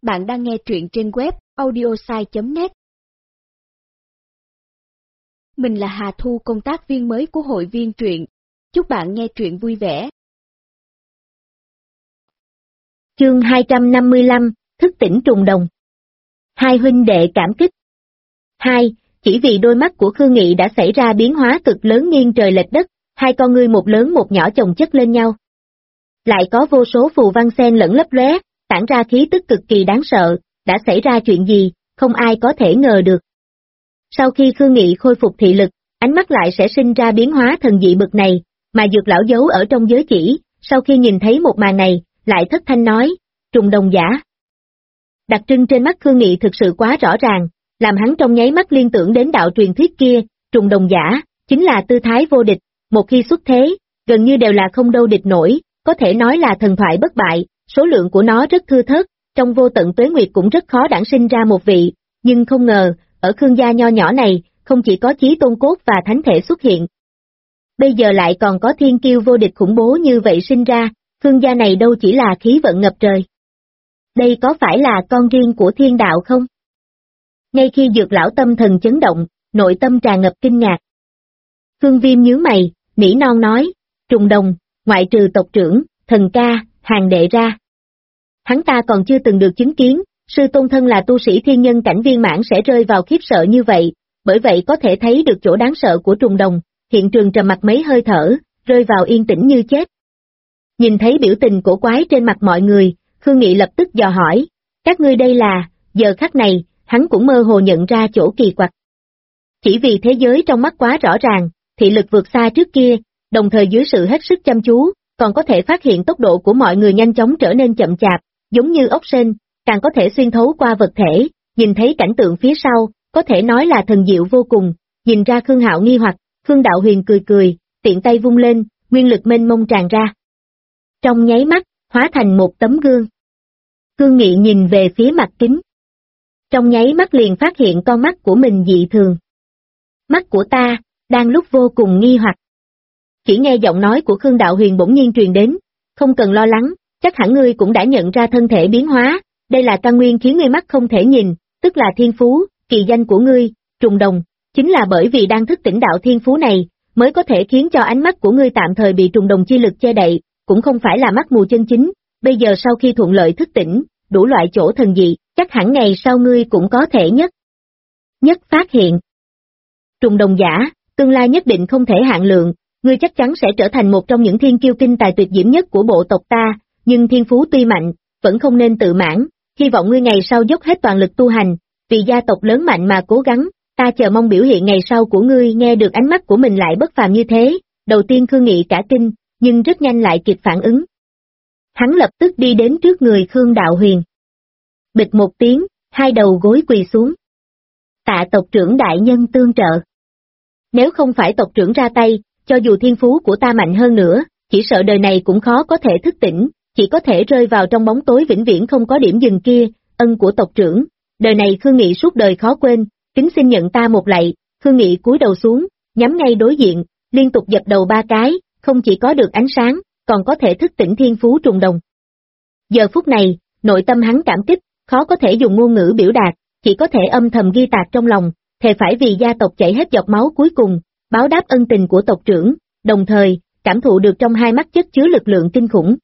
Bạn đang nghe truyện trên web audiosai.net. Mình là Hà Thu, công tác viên mới của hội viên truyện. Chúc bạn nghe truyện vui vẻ. Chương 255, thức tỉnh trùng đồng. Hai huynh đệ cảm kích. 2. Chỉ vì đôi mắt của Khương Nghị đã xảy ra biến hóa cực lớn nghiêng trời lệch đất, hai con ngươi một lớn một nhỏ chồng chất lên nhau. Lại có vô số phù văn xen lẫn lấp lóe, tản ra khí tức cực kỳ đáng sợ, đã xảy ra chuyện gì, không ai có thể ngờ được. Sau khi Khương Nghị khôi phục thị lực, ánh mắt lại sẽ sinh ra biến hóa thần dị bực này, mà Dược lão giấu ở trong giới chỉ, sau khi nhìn thấy một màn này, lại thất thanh nói, trùng đồng giả. Đặc trưng trên mắt Khương Nghị thực sự quá rõ ràng, làm hắn trong nháy mắt liên tưởng đến đạo truyền thuyết kia, trùng đồng giả, chính là tư thái vô địch, một khi xuất thế, gần như đều là không đâu địch nổi, có thể nói là thần thoại bất bại, số lượng của nó rất thưa thớt, trong vô tận tuế nguyệt cũng rất khó đản sinh ra một vị, nhưng không ngờ, ở Khương gia nho nhỏ này, không chỉ có chí tôn cốt và thánh thể xuất hiện. Bây giờ lại còn có thiên kiêu vô địch khủng bố như vậy sinh ra, Khương gia này đâu chỉ là khí vận ngập trời. Đây có phải là con riêng của thiên đạo không? Ngay khi Dược lão tâm thần chấn động, nội tâm tràn ngập kinh ngạc. Khương Viêm nhướng mày, nỉ non nói, trùng đồng, ngoại trừ tộc trưởng, thần ca, hàng đệ ra. Hắn ta còn chưa từng được chứng kiến, sư tôn thân là tu sĩ thiên nhân cảnh viên mãn sẽ rơi vào khiếp sợ như vậy, bởi vậy có thể thấy được chỗ đáng sợ của trùng đồng, hiện trường trầm mặc mấy hơi thở, rơi vào yên tĩnh như chết. Nhìn thấy biểu tình cổ quái trên mặt mọi người, Khương Nghị lập tức dò hỏi, các ngươi đây là, giờ khắc này, hắn cũng mơ hồ nhận ra chỗ kỳ quặc. Chỉ vì thế giới trong mắt quá rõ ràng, thị lực vượt xa trước kia, đồng thời dưới sự hết sức chăm chú, còn có thể phát hiện tốc độ của mọi người nhanh chóng trở nên chậm chạp, giống như ốc sên, càng có thể xuyên thấu qua vật thể, nhìn thấy cảnh tượng phía sau, có thể nói là thần diệu vô cùng, nhìn ra Khương Hạo nghi hoặc, Khương Đạo Huyền cười cười, tiện tay vung lên, nguyên lực mênh mông tràn ra. Trong nháy mắt, hóa thành một tấm gương. Khương Nghị nhìn về phía mặt kính. Trong nháy mắt liền phát hiện con mắt của mình dị thường. Mắt của ta, đang lúc vô cùng nghi hoặc. Chỉ nghe giọng nói của Khương Đạo Huyền bỗng nhiên truyền đến, không cần lo lắng, chắc hẳn ngươi cũng đã nhận ra thân thể biến hóa, đây là căn nguyên khiến ngươi mắt không thể nhìn, tức là thiên phú, kỳ danh của ngươi, trùng đồng, chính là bởi vì đang thức tỉnh đạo thiên phú này, mới có thể khiến cho ánh mắt của ngươi tạm thời bị trùng đồng chi lực che đậy, cũng không phải là mắt mù chân chính, bây giờ sau khi thuận lợi thức tỉnh, đủ loại chỗ thần dị, chắc hẳn ngày sau ngươi cũng có thể nhất phát hiện. Trùng đồng giả, tương lai nhất định không thể hạn lượng, ngươi chắc chắn sẽ trở thành một trong những thiên kiêu kinh tài tuyệt diễm nhất của bộ tộc ta, nhưng thiên phú tuy mạnh, vẫn không nên tự mãn, hy vọng ngươi ngày sau dốc hết toàn lực tu hành, vì gia tộc lớn mạnh mà cố gắng, ta chờ mong biểu hiện ngày sau của ngươi. Nghe được ánh mắt của mình lại bất phàm như thế, đầu tiên Khương Nghị cả kinh, nhưng rất nhanh lại kịp phản ứng. Hắn lập tức đi đến trước người Khương Đạo Huyền. Bịch một tiếng, hai đầu gối quỳ xuống. Tạ tộc trưởng đại nhân tương trợ. Nếu không phải tộc trưởng ra tay, cho dù thiên phú của ta mạnh hơn nữa, chỉ sợ đời này cũng khó có thể thức tỉnh, chỉ có thể rơi vào trong bóng tối vĩnh viễn không có điểm dừng kia, ân của tộc trưởng. Đời này Khương Nghị suốt đời khó quên, kính xin nhận ta một lạy. Khương Nghị cúi đầu xuống, nhắm ngay đối diện, liên tục dập đầu 3 cái, không chỉ có được ánh sáng, còn có thể thức tỉnh thiên phú trùng đồng. Giờ phút này, nội tâm hắn cảm kích, khó có thể dùng ngôn ngữ biểu đạt, chỉ có thể âm thầm ghi tạc trong lòng, thề phải vì gia tộc chảy hết giọt máu cuối cùng, báo đáp ân tình của tộc trưởng, đồng thời, cảm thụ được trong hai mắt chất chứa lực lượng kinh khủng.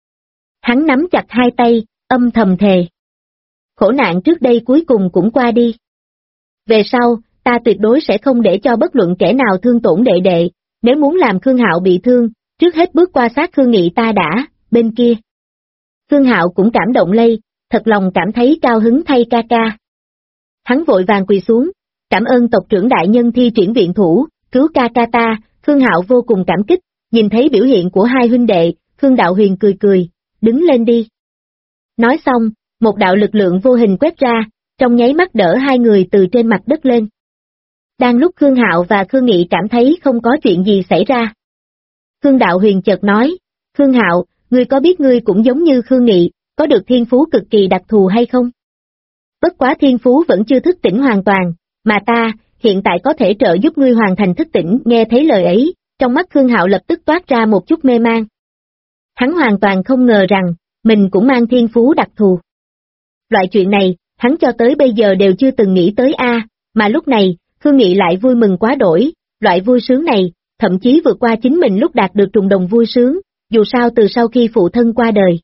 Hắn nắm chặt hai tay, âm thầm thề. Khổ nạn trước đây cuối cùng cũng qua đi. Về sau, ta tuyệt đối sẽ không để cho bất luận kẻ nào thương tổn đệ đệ, nếu muốn làm Khương Hạo bị thương, trước hết bước qua sát Khương Nghị ta đã, bên kia. Khương Hạo cũng cảm động lây, thật lòng cảm thấy cao hứng thay ca ca. Hắn vội vàng quỳ xuống, cảm ơn tộc trưởng đại nhân thi triển viện thủ, cứu ca ca ta. Khương Hạo vô cùng cảm kích, nhìn thấy biểu hiện của hai huynh đệ, Khương Đạo Huyền cười cười, đứng lên đi. Nói xong, một đạo lực lượng vô hình quét ra, trong nháy mắt đỡ hai người từ trên mặt đất lên. Đang lúc Khương Hạo và Khương Nghị cảm thấy không có chuyện gì xảy ra. Khương Đạo Huyền chợt nói, Khương Hạo, ngươi có biết ngươi cũng giống như Khương Nghị, có được thiên phú cực kỳ đặc thù hay không? Bất quá thiên phú vẫn chưa thức tỉnh hoàn toàn, mà ta, hiện tại có thể trợ giúp ngươi hoàn thành thức tỉnh. Nghe thấy lời ấy, trong mắt Khương Hạo lập tức toát ra một chút mê man. Hắn hoàn toàn không ngờ rằng, mình cũng mang thiên phú đặc thù. Loại chuyện này, hắn cho tới bây giờ đều chưa từng nghĩ tới mà lúc này, Khương Nghị lại vui mừng quá đổi, loại vui sướng này, thậm chí vượt qua chính mình lúc đạt được trùng đồng vui sướng, dù sao từ sau khi phụ thân qua đời.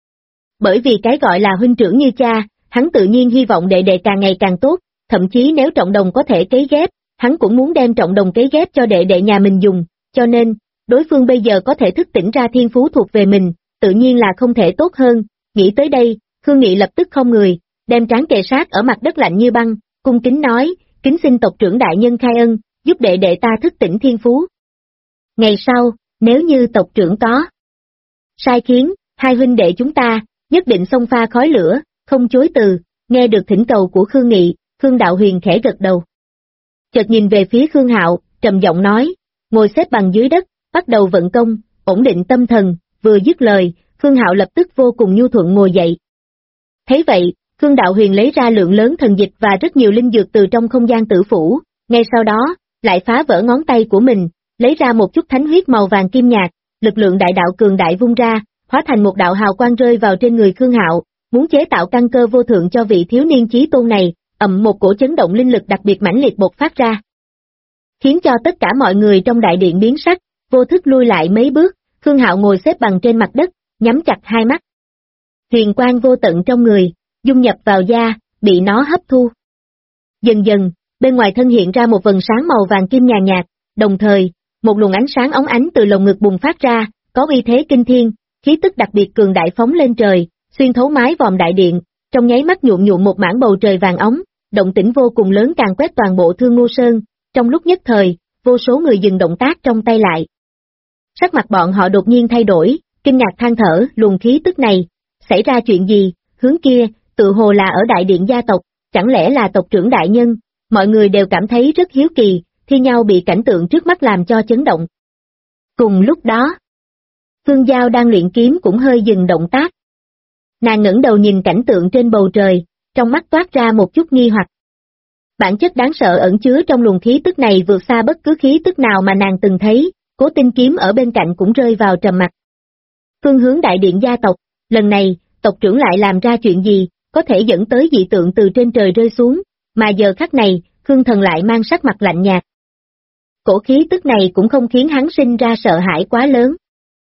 Bởi vì cái gọi là huynh trưởng như cha, hắn tự nhiên hy vọng đệ đệ càng ngày càng tốt, thậm chí nếu trọng đồng có thể cấy ghép, hắn cũng muốn đem trọng đồng cấy ghép cho đệ đệ nhà mình dùng, cho nên, đối phương bây giờ có thể thức tỉnh ra thiên phú thuộc về mình, tự nhiên là không thể tốt hơn, nghĩ tới đây, Khương Nghị lập tức không người, đem trán kề sát ở mặt đất lạnh như băng, cung kính nói, kính xin tộc trưởng đại nhân khai ân, giúp đệ đệ ta thức tỉnh thiên phú. Ngày sau, nếu như tộc trưởng có sai khiến, hai huynh đệ chúng ta, nhất định xông pha khói lửa, không chối từ, nghe được thỉnh cầu của Khương Nghị, Khương Đạo Huyền khẽ gật đầu. Chợt nhìn về phía Khương Hạo, trầm giọng nói, ngồi xếp bằng dưới đất, bắt đầu vận công, ổn định tâm thần, vừa dứt lời, Khương Hạo lập tức vô cùng nhu thuận ngồi dậy. Thấy vậy, Khương Đạo Huyền lấy ra lượng lớn thần dịch và rất nhiều linh dược từ trong không gian tử phủ, ngay sau đó, lại phá vỡ ngón tay của mình, lấy ra một chút thánh huyết màu vàng kim nhạt, lực lượng đại đạo cường đại vung ra, hóa thành một đạo hào quang rơi vào trên người Khương Hạo, muốn chế tạo căn cơ vô thượng cho vị thiếu niên chí tôn này, một cổ chấn động linh lực đặc biệt mãnh liệt bộc phát ra. Khiến cho tất cả mọi người trong đại điện biến sắc, vô thức lui lại mấy bước, Khương Hạo ngồi xếp bằng trên mặt đất, nhắm chặt hai mắt. Huyền quang vô tận trong người, dung nhập vào da, bị nó hấp thu. Dần dần, bên ngoài thân hiện ra một vầng sáng màu vàng kim nhàn nhạt, đồng thời, một luồng ánh sáng óng ánh từ lồng ngực bùng phát ra, có uy thế kinh thiên, khí tức đặc biệt cường đại phóng lên trời, xuyên thấu mái vòm đại điện, trong nháy mắt nhuộm một mảng bầu trời vàng óng, động tĩnh vô cùng lớn càng quét toàn bộ Thương Ngô Sơn, trong lúc nhất thời, vô số người dừng động tác trong tay lại. Sắc mặt bọn họ đột nhiên thay đổi, kinh ngạc than thở, luồng khí tức này, xảy ra chuyện gì, hướng kia, tự hồ là ở đại điện gia tộc, chẳng lẽ là tộc trưởng đại nhân, mọi người đều cảm thấy rất hiếu kỳ, thi nhau bị cảnh tượng trước mắt làm cho chấn động. Cùng lúc đó, Phương Giao đang luyện kiếm cũng hơi dừng động tác. Nàng ngẩng đầu nhìn cảnh tượng trên bầu trời, trong mắt toát ra một chút nghi hoặc. Bản chất đáng sợ ẩn chứa trong luồng khí tức này vượt xa bất cứ khí tức nào mà nàng từng thấy, Cố Tinh kiếm ở bên cạnh cũng rơi vào trầm mặc. Phương hướng đại điện gia tộc, lần này, tộc trưởng lại làm ra chuyện gì, có thể dẫn tới dị tượng từ trên trời rơi xuống, mà giờ khắc này, Khương Thần lại mang sắc mặt lạnh nhạt. Cổ khí tức này cũng không khiến hắn sinh ra sợ hãi quá lớn.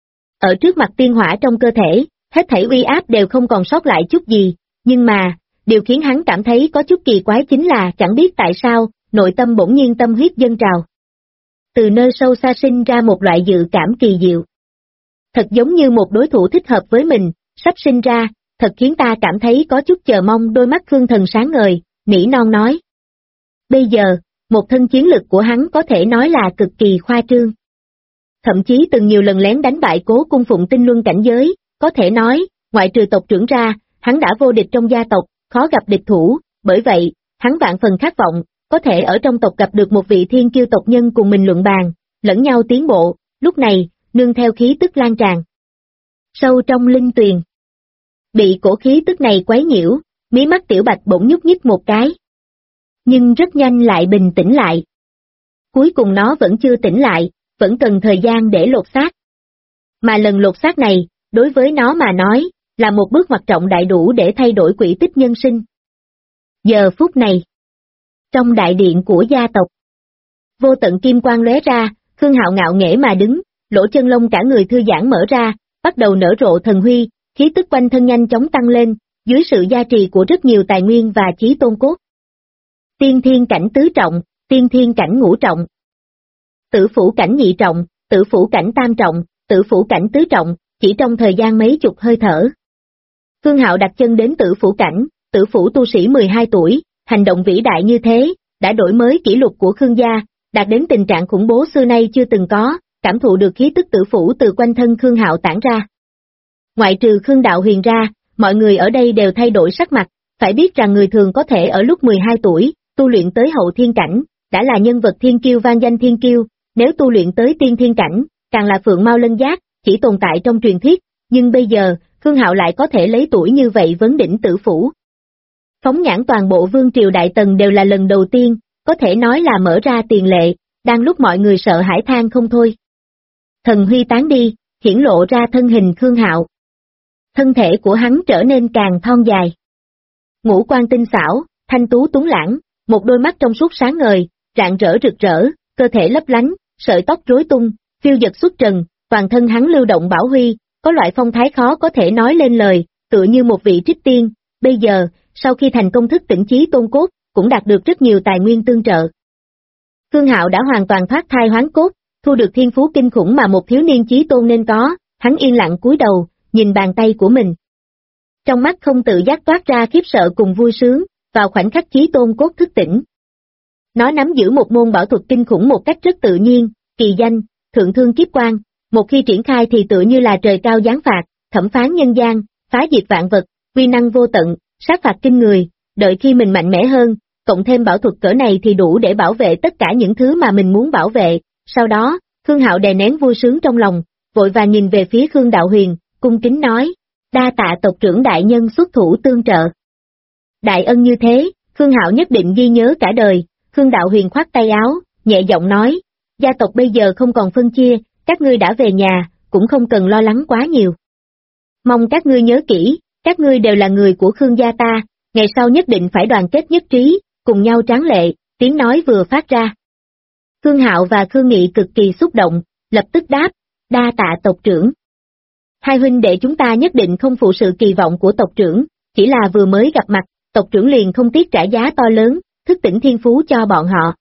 Ở trước mặt tiên hỏa trong cơ thể, hết thảy uy áp đều không còn sót lại chút gì, nhưng mà, điều khiến hắn cảm thấy có chút kỳ quái chính là chẳng biết tại sao, nội tâm bỗng nhiên tâm huyết dâng trào. Từ nơi sâu xa sinh ra một loại dự cảm kỳ diệu. Thật giống như một đối thủ thích hợp với mình, sắp sinh ra, thật khiến ta cảm thấy có chút chờ mong. Đôi mắt Khương Thần sáng ngời, nỉ non nói. Bây giờ, một thân chiến lực của hắn có thể nói là cực kỳ khoa trương. Thậm chí từng nhiều lần lén đánh bại Cố Cung Phụng tinh luân cảnh giới, có thể nói, ngoại trừ tộc trưởng ra, hắn đã vô địch trong gia tộc, khó gặp địch thủ, bởi vậy, hắn vạn phần khát vọng, có thể ở trong tộc gặp được một vị thiên kiêu tộc nhân cùng mình luận bàn, lẫn nhau tiến bộ, lúc này, nương theo khí tức lan tràn. Sâu trong linh tuyền, bị cổ khí tức này quấy nhiễu, mí mắt Tiểu Bạch bỗng nhúc nhích một cái. Nhưng rất nhanh lại bình tĩnh lại. Cuối cùng nó vẫn chưa tỉnh lại, vẫn cần thời gian để lột xác. Mà lần lột xác này, đối với nó mà nói, là một bước ngoặt trọng đại đủ để thay đổi quỹ tích nhân sinh. Giờ phút này, trong đại điện của gia tộc, vô tận kim quang lóe ra, Khương Hạo ngạo nghễ mà đứng, lỗ chân lông cả người thư giãn mở ra, bắt đầu nở rộ thần huy, khí tức quanh thân nhanh chóng tăng lên, dưới sự gia trì của rất nhiều tài nguyên và chí tôn cốt. Tiên thiên cảnh tứ trọng, tiên thiên cảnh ngũ trọng, tử phủ cảnh nhị trọng, tử phủ cảnh tam trọng, tử phủ cảnh tứ trọng, chỉ trong thời gian mấy chục hơi thở. Khương Hạo đặt chân đến tử phủ cảnh, tử phủ tu sĩ 12 tuổi, hành động vĩ đại như thế, đã đổi mới kỷ lục của Khương gia, đạt đến tình trạng khủng bố xưa nay chưa từng có, cảm thụ được khí tức tử phủ từ quanh thân Khương Hạo tản ra. Ngoại trừ Khương Đạo Huyền ra, mọi người ở đây đều thay đổi sắc mặt, phải biết rằng người thường có thể ở lúc 12 tuổi, tu luyện tới hậu thiên cảnh, đã là nhân vật thiên kiêu vang danh thiên kiêu, nếu tu luyện tới tiên thiên cảnh, càng là phượng mao lân giác, chỉ tồn tại trong truyền thuyết, nhưng bây giờ, Khương Hạo lại có thể lấy tuổi như vậy vấn đỉnh tử phủ. Phóng nhãn toàn bộ vương triều Đại Tần đều là lần đầu tiên, có thể nói là mở ra tiền lệ, đang lúc mọi người sợ hãi than không thôi. Thần huy tán đi, hiển lộ ra thân hình Khương Hạo. Thân thể của hắn trở nên càng thon dài. ngũ quan tinh xảo, thanh tú tuấn lãng, một đôi mắt trong suốt sáng ngời, rạng rỡ rực rỡ, cơ thể lấp lánh, sợi tóc rối tung, phiêu dật xuất trần, toàn thân hắn lưu động bảo huy, có loại phong thái khó có thể nói lên lời, tựa như một vị trích tiên. Bây giờ, sau khi thành công thức tỉnh chí tôn cốt, cũng đạt được rất nhiều tài nguyên tương trợ. Khương Hạo đã hoàn toàn thoát thai hoán cốt, thu được thiên phú kinh khủng mà một thiếu niên chí tôn nên có, hắn yên lặng cúi đầu, nhìn bàn tay của mình. Trong mắt không tự giác toát ra khiếp sợ cùng vui sướng, vào khoảnh khắc chí tôn cốt thức tỉnh. Nó nắm giữ một môn bảo thuật kinh khủng một cách rất tự nhiên, kỳ danh, thượng thương kiếp quan, một khi triển khai thì tựa như là trời cao giáng phạt, thẩm phán nhân gian, phá diệt vạn vật, uy năng vô tận, sát phạt kinh người, đợi khi mình mạnh mẽ hơn, cộng thêm bảo thuật cỡ này thì đủ để bảo vệ tất cả những thứ mà mình muốn bảo vệ. Sau đó, Khương Hạo đè nén vui sướng trong lòng, vội vàng nhìn về phía Khương Đạo Huyền, cung kính nói, đa tạ tộc trưởng đại nhân xuất thủ tương trợ. Đại ân như thế, Khương Hạo nhất định ghi nhớ cả đời. Khương Đạo Huyền khoát tay áo, nhẹ giọng nói, gia tộc bây giờ không còn phân chia, các ngươi đã về nhà, cũng không cần lo lắng quá nhiều. Mong các ngươi nhớ kỹ, các ngươi đều là người của Khương gia ta, ngày sau nhất định phải đoàn kết nhất trí, cùng nhau tráng lệ, tiếng nói vừa phát ra. Khương Hạo và Khương Nghị cực kỳ xúc động, lập tức đáp, đa tạ tộc trưởng. Hai huynh đệ chúng ta nhất định không phụ sự kỳ vọng của tộc trưởng, chỉ là vừa mới gặp mặt, tộc trưởng liền không tiếc trả giá to lớn, thức tỉnh thiên phú cho bọn họ.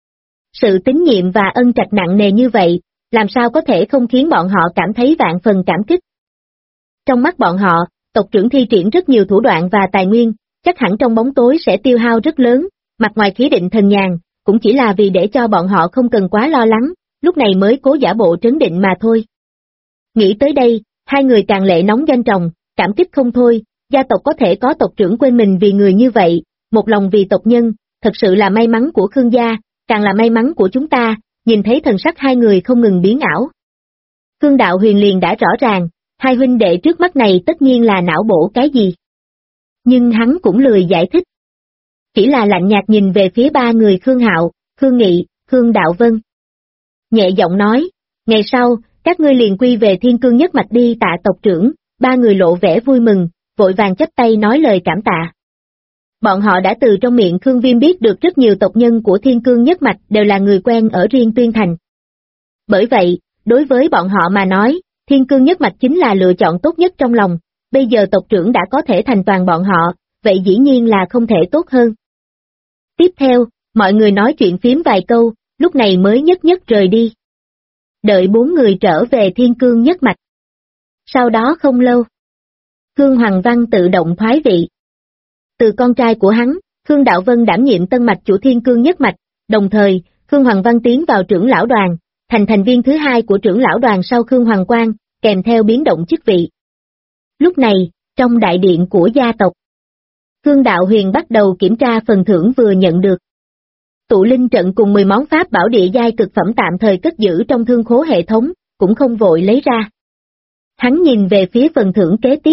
Sự tín nhiệm và ân trạch nặng nề như vậy, làm sao có thể không khiến bọn họ cảm thấy vạn phần cảm kích. Trong mắt bọn họ, tộc trưởng thi triển rất nhiều thủ đoạn và tài nguyên, chắc hẳn trong bóng tối sẽ tiêu hao rất lớn, mặt ngoài khí định thần nhàn, cũng chỉ là vì để cho bọn họ không cần quá lo lắng, lúc này mới cố giả bộ trấn định mà thôi. Nghĩ tới đây, hai người càng lệ nóng doanh tròng, cảm kích không thôi, gia tộc có thể có tộc trưởng quên mình vì người như vậy, một lòng vì tộc nhân, thật sự là may mắn của Khương gia, càng là may mắn của chúng ta. Nhìn thấy thần sắc hai người không ngừng biến ảo. Khương Đạo Huyền liền đã rõ ràng, hai huynh đệ trước mắt này tất nhiên là não bổ cái gì. Nhưng hắn cũng lười giải thích. Chỉ là lạnh nhạt nhìn về phía ba người Khương Hạo, Khương Nghị, Khương Đạo Vân. Nhẹ giọng nói, ngày sau, các ngươi liền quy về Thiên Cương nhất mạch đi tạ tộc trưởng, ba người lộ vẻ vui mừng, vội vàng chắp tay nói lời cảm tạ. Bọn họ đã từ trong miệng Khương Viêm biết được rất nhiều tộc nhân của Thiên Cương nhất mạch đều là người quen ở riêng Tuyên Thành. Bởi vậy, đối với bọn họ mà nói, Thiên Cương nhất mạch chính là lựa chọn tốt nhất trong lòng, bây giờ tộc trưởng đã có thể thành toàn bọn họ, vậy dĩ nhiên là không thể tốt hơn. Tiếp theo, mọi người nói chuyện phiếm vài câu, lúc này mới nhất nhất rời đi. Đợi bốn người trở về Thiên Cương nhất mạch. Sau đó không lâu, Khương Hoàng Văn tự động thoái vị. Từ con trai của hắn, Khương Đạo Vân đảm nhiệm tân mạch chủ Thiên Cương nhất mạch, đồng thời, Khương Hoàng Văn tiến vào trưởng lão đoàn, thành thành viên thứ hai của trưởng lão đoàn sau Khương Hoàng Quang, kèm theo biến động chức vị. Lúc này, trong đại điện của gia tộc, Khương Đạo Huyền bắt đầu kiểm tra phần thưởng vừa nhận được. Tụ linh trận cùng 10 món pháp bảo địa giai cực phẩm tạm thời cất giữ trong thương khố hệ thống, cũng không vội lấy ra. Hắn nhìn về phía phần thưởng kế tiếp.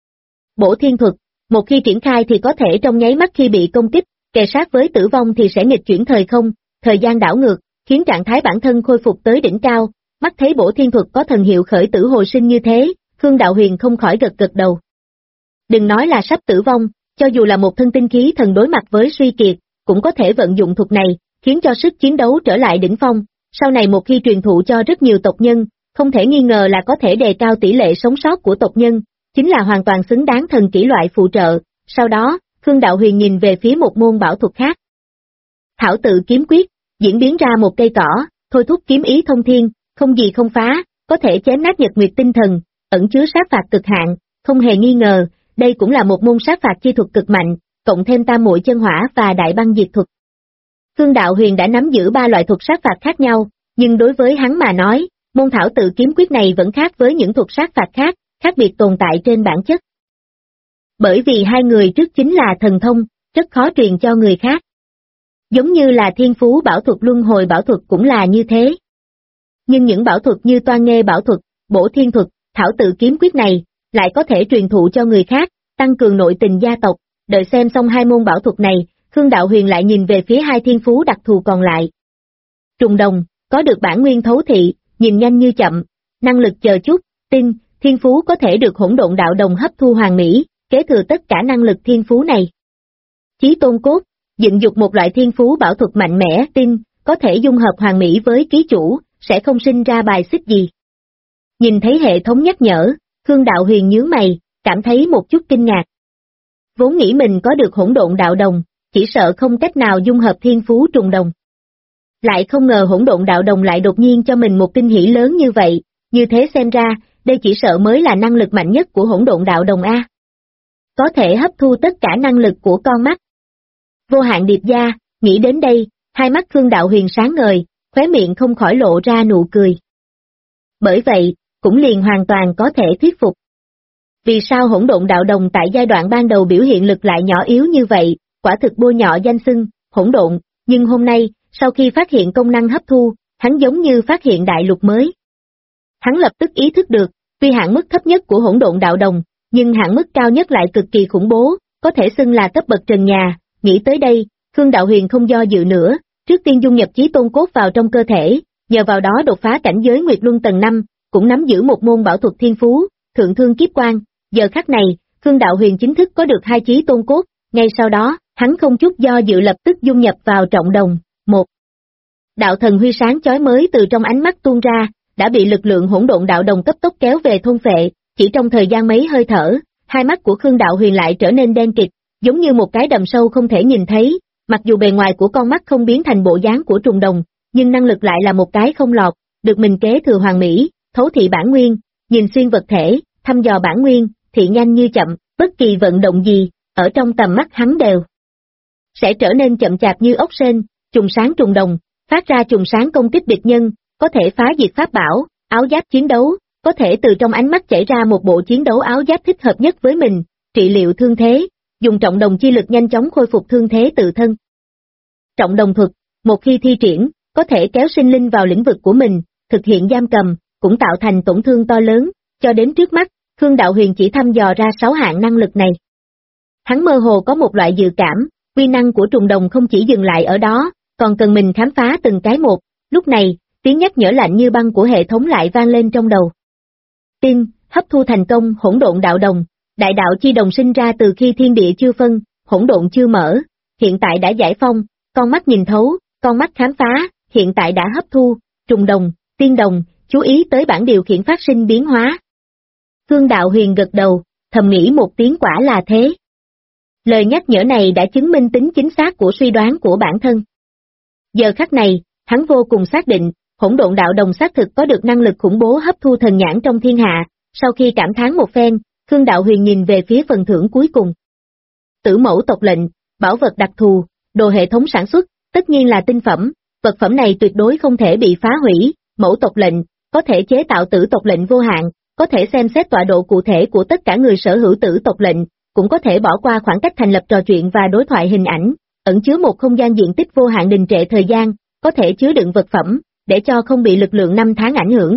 Bổ thiên thuật, một khi triển khai thì có thể trong nháy mắt khi bị công kích, kề sát với tử vong thì sẽ nghịch chuyển thời không, thời gian đảo ngược, khiến trạng thái bản thân khôi phục tới đỉnh cao. Mắt thấy bổ thiên thuật có thần hiệu khởi tử hồi sinh như thế, Khương Đạo Huyền không khỏi gật gật đầu. Đừng nói là sắp tử vong, cho dù là một thân tinh khí thần đối mặt với suy kiệt, cũng có thể vận dụng thuật này, khiến cho sức chiến đấu trở lại đỉnh phong, sau này một khi truyền thụ cho rất nhiều tộc nhân, không thể nghi ngờ là có thể đề cao tỷ lệ sống sót của tộc nhân, chính là hoàn toàn xứng đáng thần kỹ loại phụ trợ. Sau đó, Khương Đạo Huyền nhìn về phía một môn bảo thuật khác. Thảo tự kiếm quyết, diễn biến ra một cây cỏ, thôi thúc kiếm ý thông thiên, không gì không phá, có thể chém nát nhật nguyệt tinh thần, ẩn chứa sát phạt cực hạn, không hề nghi ngờ, đây cũng là một môn sát phạt chi thuật cực mạnh, cộng thêm tam muội chân hỏa và đại băng diệt thuật. Khương Đạo Huyền đã nắm giữ ba loại thuật sát phạt khác nhau, nhưng đối với hắn mà nói, môn thảo tự kiếm quyết này vẫn khác với những thuật sát phạt khác, khác biệt tồn tại trên bản chất. Bởi vì hai người trước chính là thần thông, rất khó truyền cho người khác. Giống như là thiên phú bảo thuật luân hồi bảo thuật cũng là như thế. Nhưng những bảo thuật như toan nghê bảo thuật, bổ thiên thuật, thảo tự kiếm quyết này, lại có thể truyền thụ cho người khác, tăng cường nội tình gia tộc. Đợi xem xong hai môn bảo thuật này, Khương Đạo Huyền lại nhìn về phía hai thiên phú đặc thù còn lại. Trùng đồng, có được bản nguyên thấu thị, nhìn nhanh như chậm, năng lực chờ chút, tin, thiên phú có thể được hỗn độn đạo đồng hấp thu hoàn mỹ, kế thừa tất cả năng lực thiên phú này. Chí tôn cốt, dựng dục một loại thiên phú bảo thuật mạnh mẽ, tin, có thể dung hợp hoàn mỹ với ký chủ, sẽ không sinh ra bài xích gì. Nhìn thấy hệ thống nhắc nhở, Khương Đạo Huyền nhướng mày, cảm thấy một chút kinh ngạc. Vốn nghĩ mình có được hỗn độn đạo đồng, chỉ sợ không cách nào dung hợp thiên phú trùng đồng. Lại không ngờ hỗn độn đạo đồng lại đột nhiên cho mình một kinh hỉ lớn như vậy, như thế xem ra, đây chỉ sợ mới là năng lực mạnh nhất của hỗn độn đạo đồng A. Có thể hấp thu tất cả năng lực của con mắt. Vô hạn điệp gia, nghĩ đến đây, hai mắt Khương Đạo Huyền sáng ngời, khóe miệng không khỏi lộ ra nụ cười. Bởi vậy, cũng liền hoàn toàn có thể thuyết phục. Vì sao hỗn độn đạo đồng tại giai đoạn ban đầu biểu hiện lực lại nhỏ yếu như vậy, quả thực bôi nhọ danh xưng, hỗn độn, nhưng hôm nay, sau khi phát hiện công năng hấp thu, hắn giống như phát hiện đại lục mới. Hắn lập tức ý thức được, tuy hạn mức thấp nhất của hỗn độn đạo đồng, nhưng hạn mức cao nhất lại cực kỳ khủng bố, có thể xưng là cấp bậc trần nhà, nghĩ tới đây, Khương Đạo Huyền không do dự nữa, trước tiên dung nhập chí tôn cốt vào trong cơ thể, nhờ vào đó đột phá cảnh giới Nguyệt Luân tầng 5, cũng nắm giữ một môn bảo thuật thiên phú, thượng thương kiếp quan. Giờ khắc này, Khương Đạo Huyền chính thức có được hai chí tôn cốt, ngay sau đó, hắn không chút do dự lập tức dung nhập vào trọng đồng. Một đạo thần huy sáng chói mới từ trong ánh mắt tuôn ra, đã bị lực lượng hỗn độn đạo đồng cấp tốc kéo về thôn phệ, chỉ trong thời gian mấy hơi thở, hai mắt của Khương Đạo Huyền lại trở nên đen kịt, giống như một cái đầm sâu không thể nhìn thấy, mặc dù bề ngoài của con mắt không biến thành bộ dáng của trùng đồng, nhưng năng lực lại là một cái không lọt, được mình kế thừa hoàn mỹ, thấu thị bản nguyên, nhìn xuyên vật thể, thăm dò bản nguyên, thị nhanh như chậm, bất kỳ vận động gì, ở trong tầm mắt hắn đều sẽ trở nên chậm chạp như ốc sên, trùng sáng trùng đồng, phát ra trùng sáng công kích địch nhân, có thể phá diệt pháp bảo, áo giáp chiến đấu, có thể từ trong ánh mắt chảy ra một bộ chiến đấu áo giáp thích hợp nhất với mình, trị liệu thương thế, dùng trọng đồng chi lực nhanh chóng khôi phục thương thế tự thân. Trọng đồng thuật, một khi thi triển, có thể kéo sinh linh vào lĩnh vực của mình, thực hiện giam cầm, cũng tạo thành tổn thương to lớn, cho đến trước mắt, Khương Đạo Huyền chỉ thăm dò ra 6 hạng năng lực này. Hắn mơ hồ có một loại dự cảm, uy năng của trùng đồng không chỉ dừng lại ở đó, còn cần mình khám phá từng cái một, lúc này, tiếng nhắc nhở lạnh như băng của hệ thống lại vang lên trong đầu. Tin, hấp thu thành công hỗn độn đạo đồng, đại đạo chi đồng sinh ra từ khi thiên địa chưa phân, hỗn độn chưa mở, hiện tại đã giải phong, con mắt nhìn thấu, con mắt khám phá, hiện tại đã hấp thu, trùng đồng, tiên đồng, chú ý tới bản điều khiển phát sinh biến hóa. Khương Đạo Huyền gật đầu, thầm nghĩ một tiếng quả là thế. Lời nhắc nhở này đã chứng minh tính chính xác của suy đoán của bản thân. Giờ khắc này, hắn vô cùng xác định, hỗn độn đạo đồng xác thực có được năng lực khủng bố hấp thu thần nhãn trong thiên hạ, sau khi cảm thán một phen, Khương Đạo Huyền nhìn về phía phần thưởng cuối cùng. Tử mẫu tộc lệnh, bảo vật đặc thù, đồ hệ thống sản xuất, tất nhiên là tinh phẩm, vật phẩm này tuyệt đối không thể bị phá hủy, mẫu tộc lệnh, có thể chế tạo tử tộc lệnh vô hạn, có thể xem xét tọa độ cụ thể của tất cả người sở hữu tử tộc lệnh, cũng có thể bỏ qua khoảng cách thành lập trò chuyện và đối thoại hình ảnh, ẩn chứa một không gian diện tích vô hạn đình trệ thời gian, có thể chứa đựng vật phẩm, để cho không bị lực lượng năm tháng ảnh hưởng.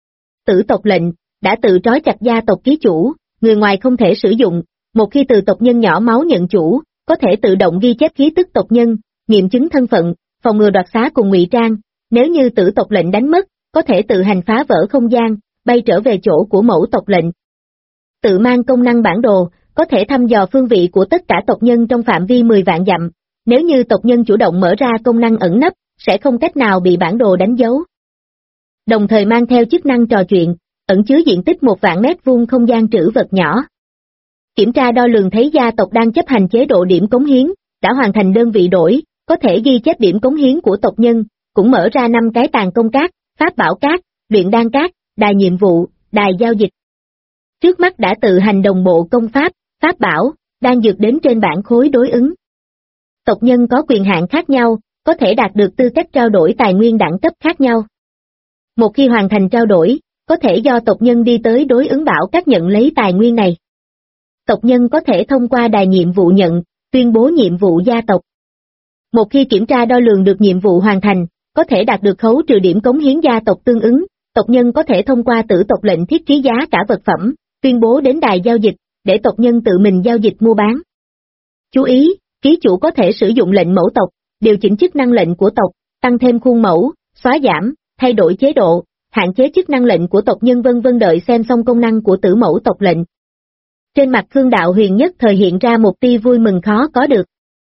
Tử tộc lệnh, đã tự trói chặt gia tộc ký chủ, người ngoài không thể sử dụng, một khi từ tộc nhân nhỏ máu nhận chủ, có thể tự động ghi chép ký tức tộc nhân, nghiệm chứng thân phận, phòng ngừa đoạt xá cùng ngụy trang, nếu như tử tộc lệnh đánh mất, có thể tự hành phá vỡ không gian, bay trở về chỗ của mẫu tộc lệnh. Tự mang công năng bản đồ, có thể thăm dò phương vị của tất cả tộc nhân trong phạm vi 10 vạn dặm, nếu như tộc nhân chủ động mở ra công năng ẩn nấp, sẽ không cách nào bị bản đồ đánh dấu. Đồng thời mang theo chức năng trò chuyện, ẩn chứa diện tích 1 vạn mét vuông không gian trữ vật nhỏ. Kiểm tra đo lường thấy gia tộc đang chấp hành chế độ điểm cống hiến, đã hoàn thành đơn vị đổi, có thể ghi chép điểm cống hiến của tộc nhân, cũng mở ra 5 cái tàn công cát, pháp bảo cát, luyện đan cát, đài nhiệm vụ, đài giao dịch. Trước mắt đã tự hành đồng bộ công pháp, pháp bảo, đang dược đến trên bảng khối đối ứng. Tộc nhân có quyền hạn khác nhau, có thể đạt được tư cách trao đổi tài nguyên đẳng cấp khác nhau. Một khi hoàn thành trao đổi, có thể do tộc nhân đi tới đối ứng bảo các nhận lấy tài nguyên này. Tộc nhân có thể thông qua đài nhiệm vụ nhận, tuyên bố nhiệm vụ gia tộc. Một khi kiểm tra đo lường được nhiệm vụ hoàn thành, có thể đạt được khấu trừ điểm cống hiến gia tộc tương ứng, tộc nhân có thể thông qua tử tộc lệnh thiết trí giá cả vật phẩm, tuyên bố đến đài giao dịch, để tộc nhân tự mình giao dịch mua bán. Chú ý, ký chủ có thể sử dụng lệnh mẫu tộc, điều chỉnh chức năng lệnh của tộc, tăng thêm khuôn mẫu, xóa giảm, thay đổi chế độ, hạn chế chức năng lệnh của tộc nhân vân vân. Đợi xem xong công năng của tử mẫu tộc lệnh. Trên mặt Khương Đạo Huyền nhất thời hiện ra một tia vui mừng khó có được.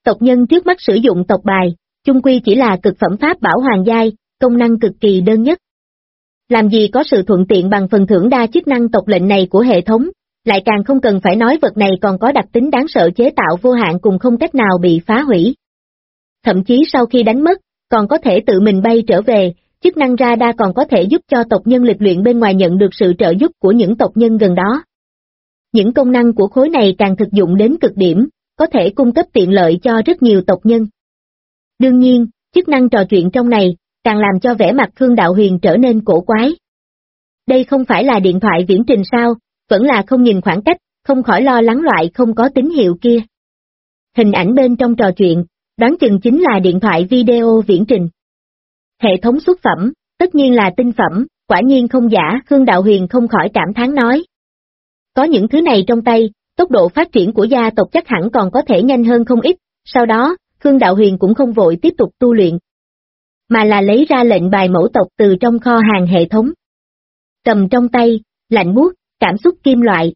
Tộc nhân trước mắt sử dụng tộc bài, chung quy chỉ là cực phẩm pháp bảo hoàng giai, công năng cực kỳ đơn nhất. Làm gì có sự thuận tiện bằng phần thưởng đa chức năng tộc lệnh này của hệ thống, lại càng không cần phải nói vật này còn có đặc tính đáng sợ chế tạo vô hạn cùng không cách nào bị phá hủy. Thậm chí sau khi đánh mất, còn có thể tự mình bay trở về, chức năng radar còn có thể giúp cho tộc nhân lịch luyện bên ngoài nhận được sự trợ giúp của những tộc nhân gần đó. Những công năng của khối này càng thực dụng đến cực điểm, có thể cung cấp tiện lợi cho rất nhiều tộc nhân. Đương nhiên, chức năng trò chuyện trong này, càng làm cho vẻ mặt Khương Đạo Huyền trở nên cổ quái. Đây không phải là điện thoại viễn trình sao, vẫn là không nhìn khoảng cách, không khỏi lo lắng loại không có tín hiệu kia. Hình ảnh bên trong trò chuyện, đoán chừng chính là điện thoại video viễn trình. Hệ thống xuất phẩm, tất nhiên là tinh phẩm, quả nhiên không giả, Khương Đạo Huyền không khỏi cảm thán nói. Có những thứ này trong tay, tốc độ phát triển của gia tộc chắc hẳn còn có thể nhanh hơn không ít, sau đó, Khương Đạo Huyền cũng không vội tiếp tục tu luyện, mà là lấy ra lệnh bài mẫu tộc từ trong kho hàng hệ thống. Cầm trong tay, lạnh buốt, cảm xúc kim loại.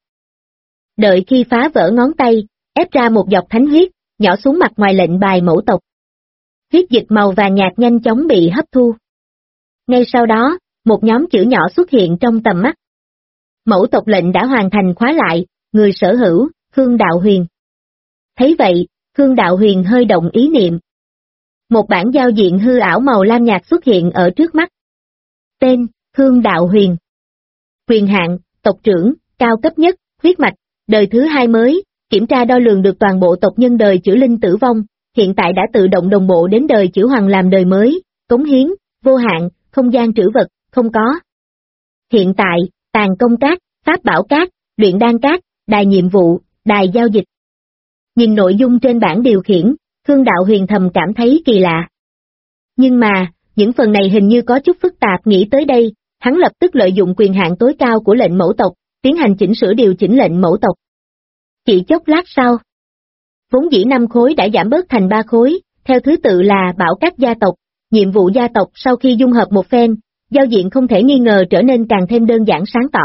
Đợi khi phá vỡ ngón tay, ép ra một giọt thánh huyết, nhỏ xuống mặt ngoài lệnh bài mẫu tộc. Huyết dịch màu vàng nhạt nhanh chóng bị hấp thu. Ngay sau đó, một nhóm chữ nhỏ xuất hiện trong tầm mắt. Mẫu tộc lệnh đã hoàn thành khóa lại, người sở hữu, Khương Đạo Huyền. Thấy vậy, Khương Đạo Huyền hơi động ý niệm. Một bản giao diện hư ảo màu lam nhạt xuất hiện ở trước mắt. Tên, Khương Đạo Huyền. Quyền hạn, tộc trưởng, cao cấp nhất, huyết mạch, đời thứ 2 mới, kiểm tra đo lường được toàn bộ tộc nhân đời chữ linh tử vong, hiện tại đã tự động đồng bộ đến đời chữ hoàng làm đời mới, cống hiến, vô hạn, không gian trữ vật, không có. Hiện tại, tàn công cát, pháp bảo cát, luyện đan cát, đài nhiệm vụ, đài giao dịch. Nhìn nội dung trên bảng điều khiển, Khương Đạo Huyền thầm cảm thấy kỳ lạ. Nhưng mà, những phần này hình như có chút phức tạp, nghĩ tới đây, hắn lập tức lợi dụng quyền hạn tối cao của lệnh mẫu tộc, tiến hành chỉnh sửa điều chỉnh lệnh mẫu tộc. Chỉ chốc lát sau, vốn dĩ 5 khối đã giảm bớt thành 3 khối, theo thứ tự là bảo các gia tộc, nhiệm vụ gia tộc. Sau khi dung hợp một phen, giao diện không thể nghi ngờ trở nên càng thêm đơn giản sáng tỏ.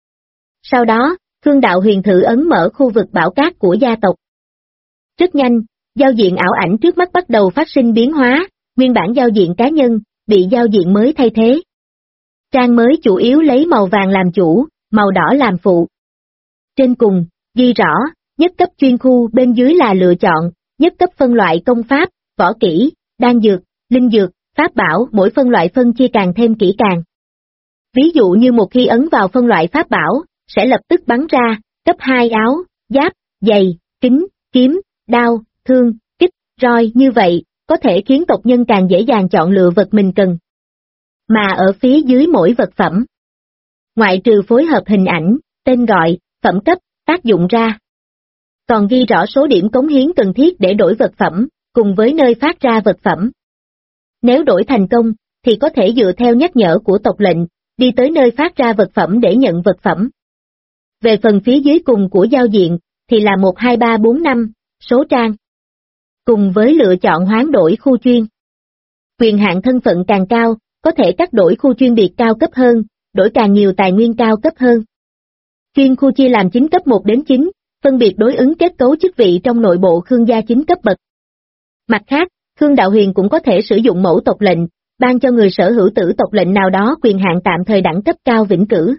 Sau đó, Khương Đạo Huyền thử ấn mở khu vực bảo cát của gia tộc. Rất nhanh, giao diện ảo ảnh trước mắt bắt đầu phát sinh biến hóa, nguyên bản giao diện cá nhân, bị giao diện mới thay thế. Trang mới chủ yếu lấy màu vàng làm chủ, màu đỏ làm phụ. Trên cùng, ghi rõ, nhất cấp chuyên khu, bên dưới là lựa chọn, nhất cấp phân loại công pháp, võ kỹ, đan dược, linh dược, pháp bảo, mỗi phân loại phân chia càng thêm kỹ càng. Ví dụ như một khi ấn vào phân loại pháp bảo, sẽ lập tức bắn ra, cấp 2 áo, giáp, giày, kính, kiếm, đao, thương, kích, roi, như vậy, có thể khiến tộc nhân càng dễ dàng chọn lựa vật mình cần. Mà ở phía dưới mỗi vật phẩm, ngoại trừ phối hợp hình ảnh, tên gọi, phẩm cấp, tác dụng ra, còn ghi rõ số điểm cống hiến cần thiết để đổi vật phẩm, cùng với nơi phát ra vật phẩm. Nếu đổi thành công, thì có thể dựa theo nhắc nhở của tộc lệnh, đi tới nơi phát ra vật phẩm để nhận vật phẩm. Về phần phía dưới cùng của giao diện, thì là 1 2 3 4 5, số trang. Cùng với lựa chọn hoán đổi khu chuyên. Quyền hạn thân phận càng cao, có thể cắt đổi khu chuyên biệt cao cấp hơn, đổi càng nhiều tài nguyên cao cấp hơn. Chuyên khu chia làm 9 cấp 1 đến 9, phân biệt đối ứng kết cấu chức vị trong nội bộ Khương gia 9 cấp bậc. Mặt khác, Khương Đạo Huyền cũng có thể sử dụng mẫu tộc lệnh, ban cho người sở hữu tử tộc lệnh nào đó quyền hạn tạm thời đẳng cấp cao vĩnh cửu.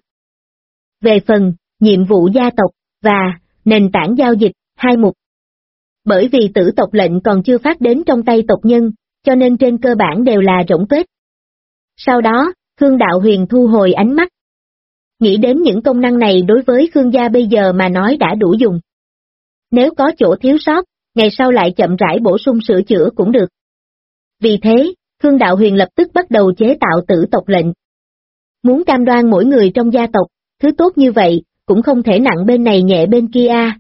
Về phần, nhiệm vụ gia tộc, và nền tảng giao dịch, 2 mục. Bởi vì tử tộc lệnh còn chưa phát đến trong tay tộc nhân, cho nên trên cơ bản đều là rỗng tuếch. Sau đó, Khương Đạo Huyền thu hồi ánh mắt. Nghĩ đến những công năng này đối với Khương gia bây giờ mà nói đã đủ dùng. Nếu có chỗ thiếu sót, ngày sau lại chậm rãi bổ sung sửa chữa cũng được. Vì thế, Khương Đạo Huyền lập tức bắt đầu chế tạo tử tộc lệnh. Muốn cam đoan mỗi người trong gia tộc, thứ tốt như vậy, cũng không thể nặng bên này nhẹ bên kia a.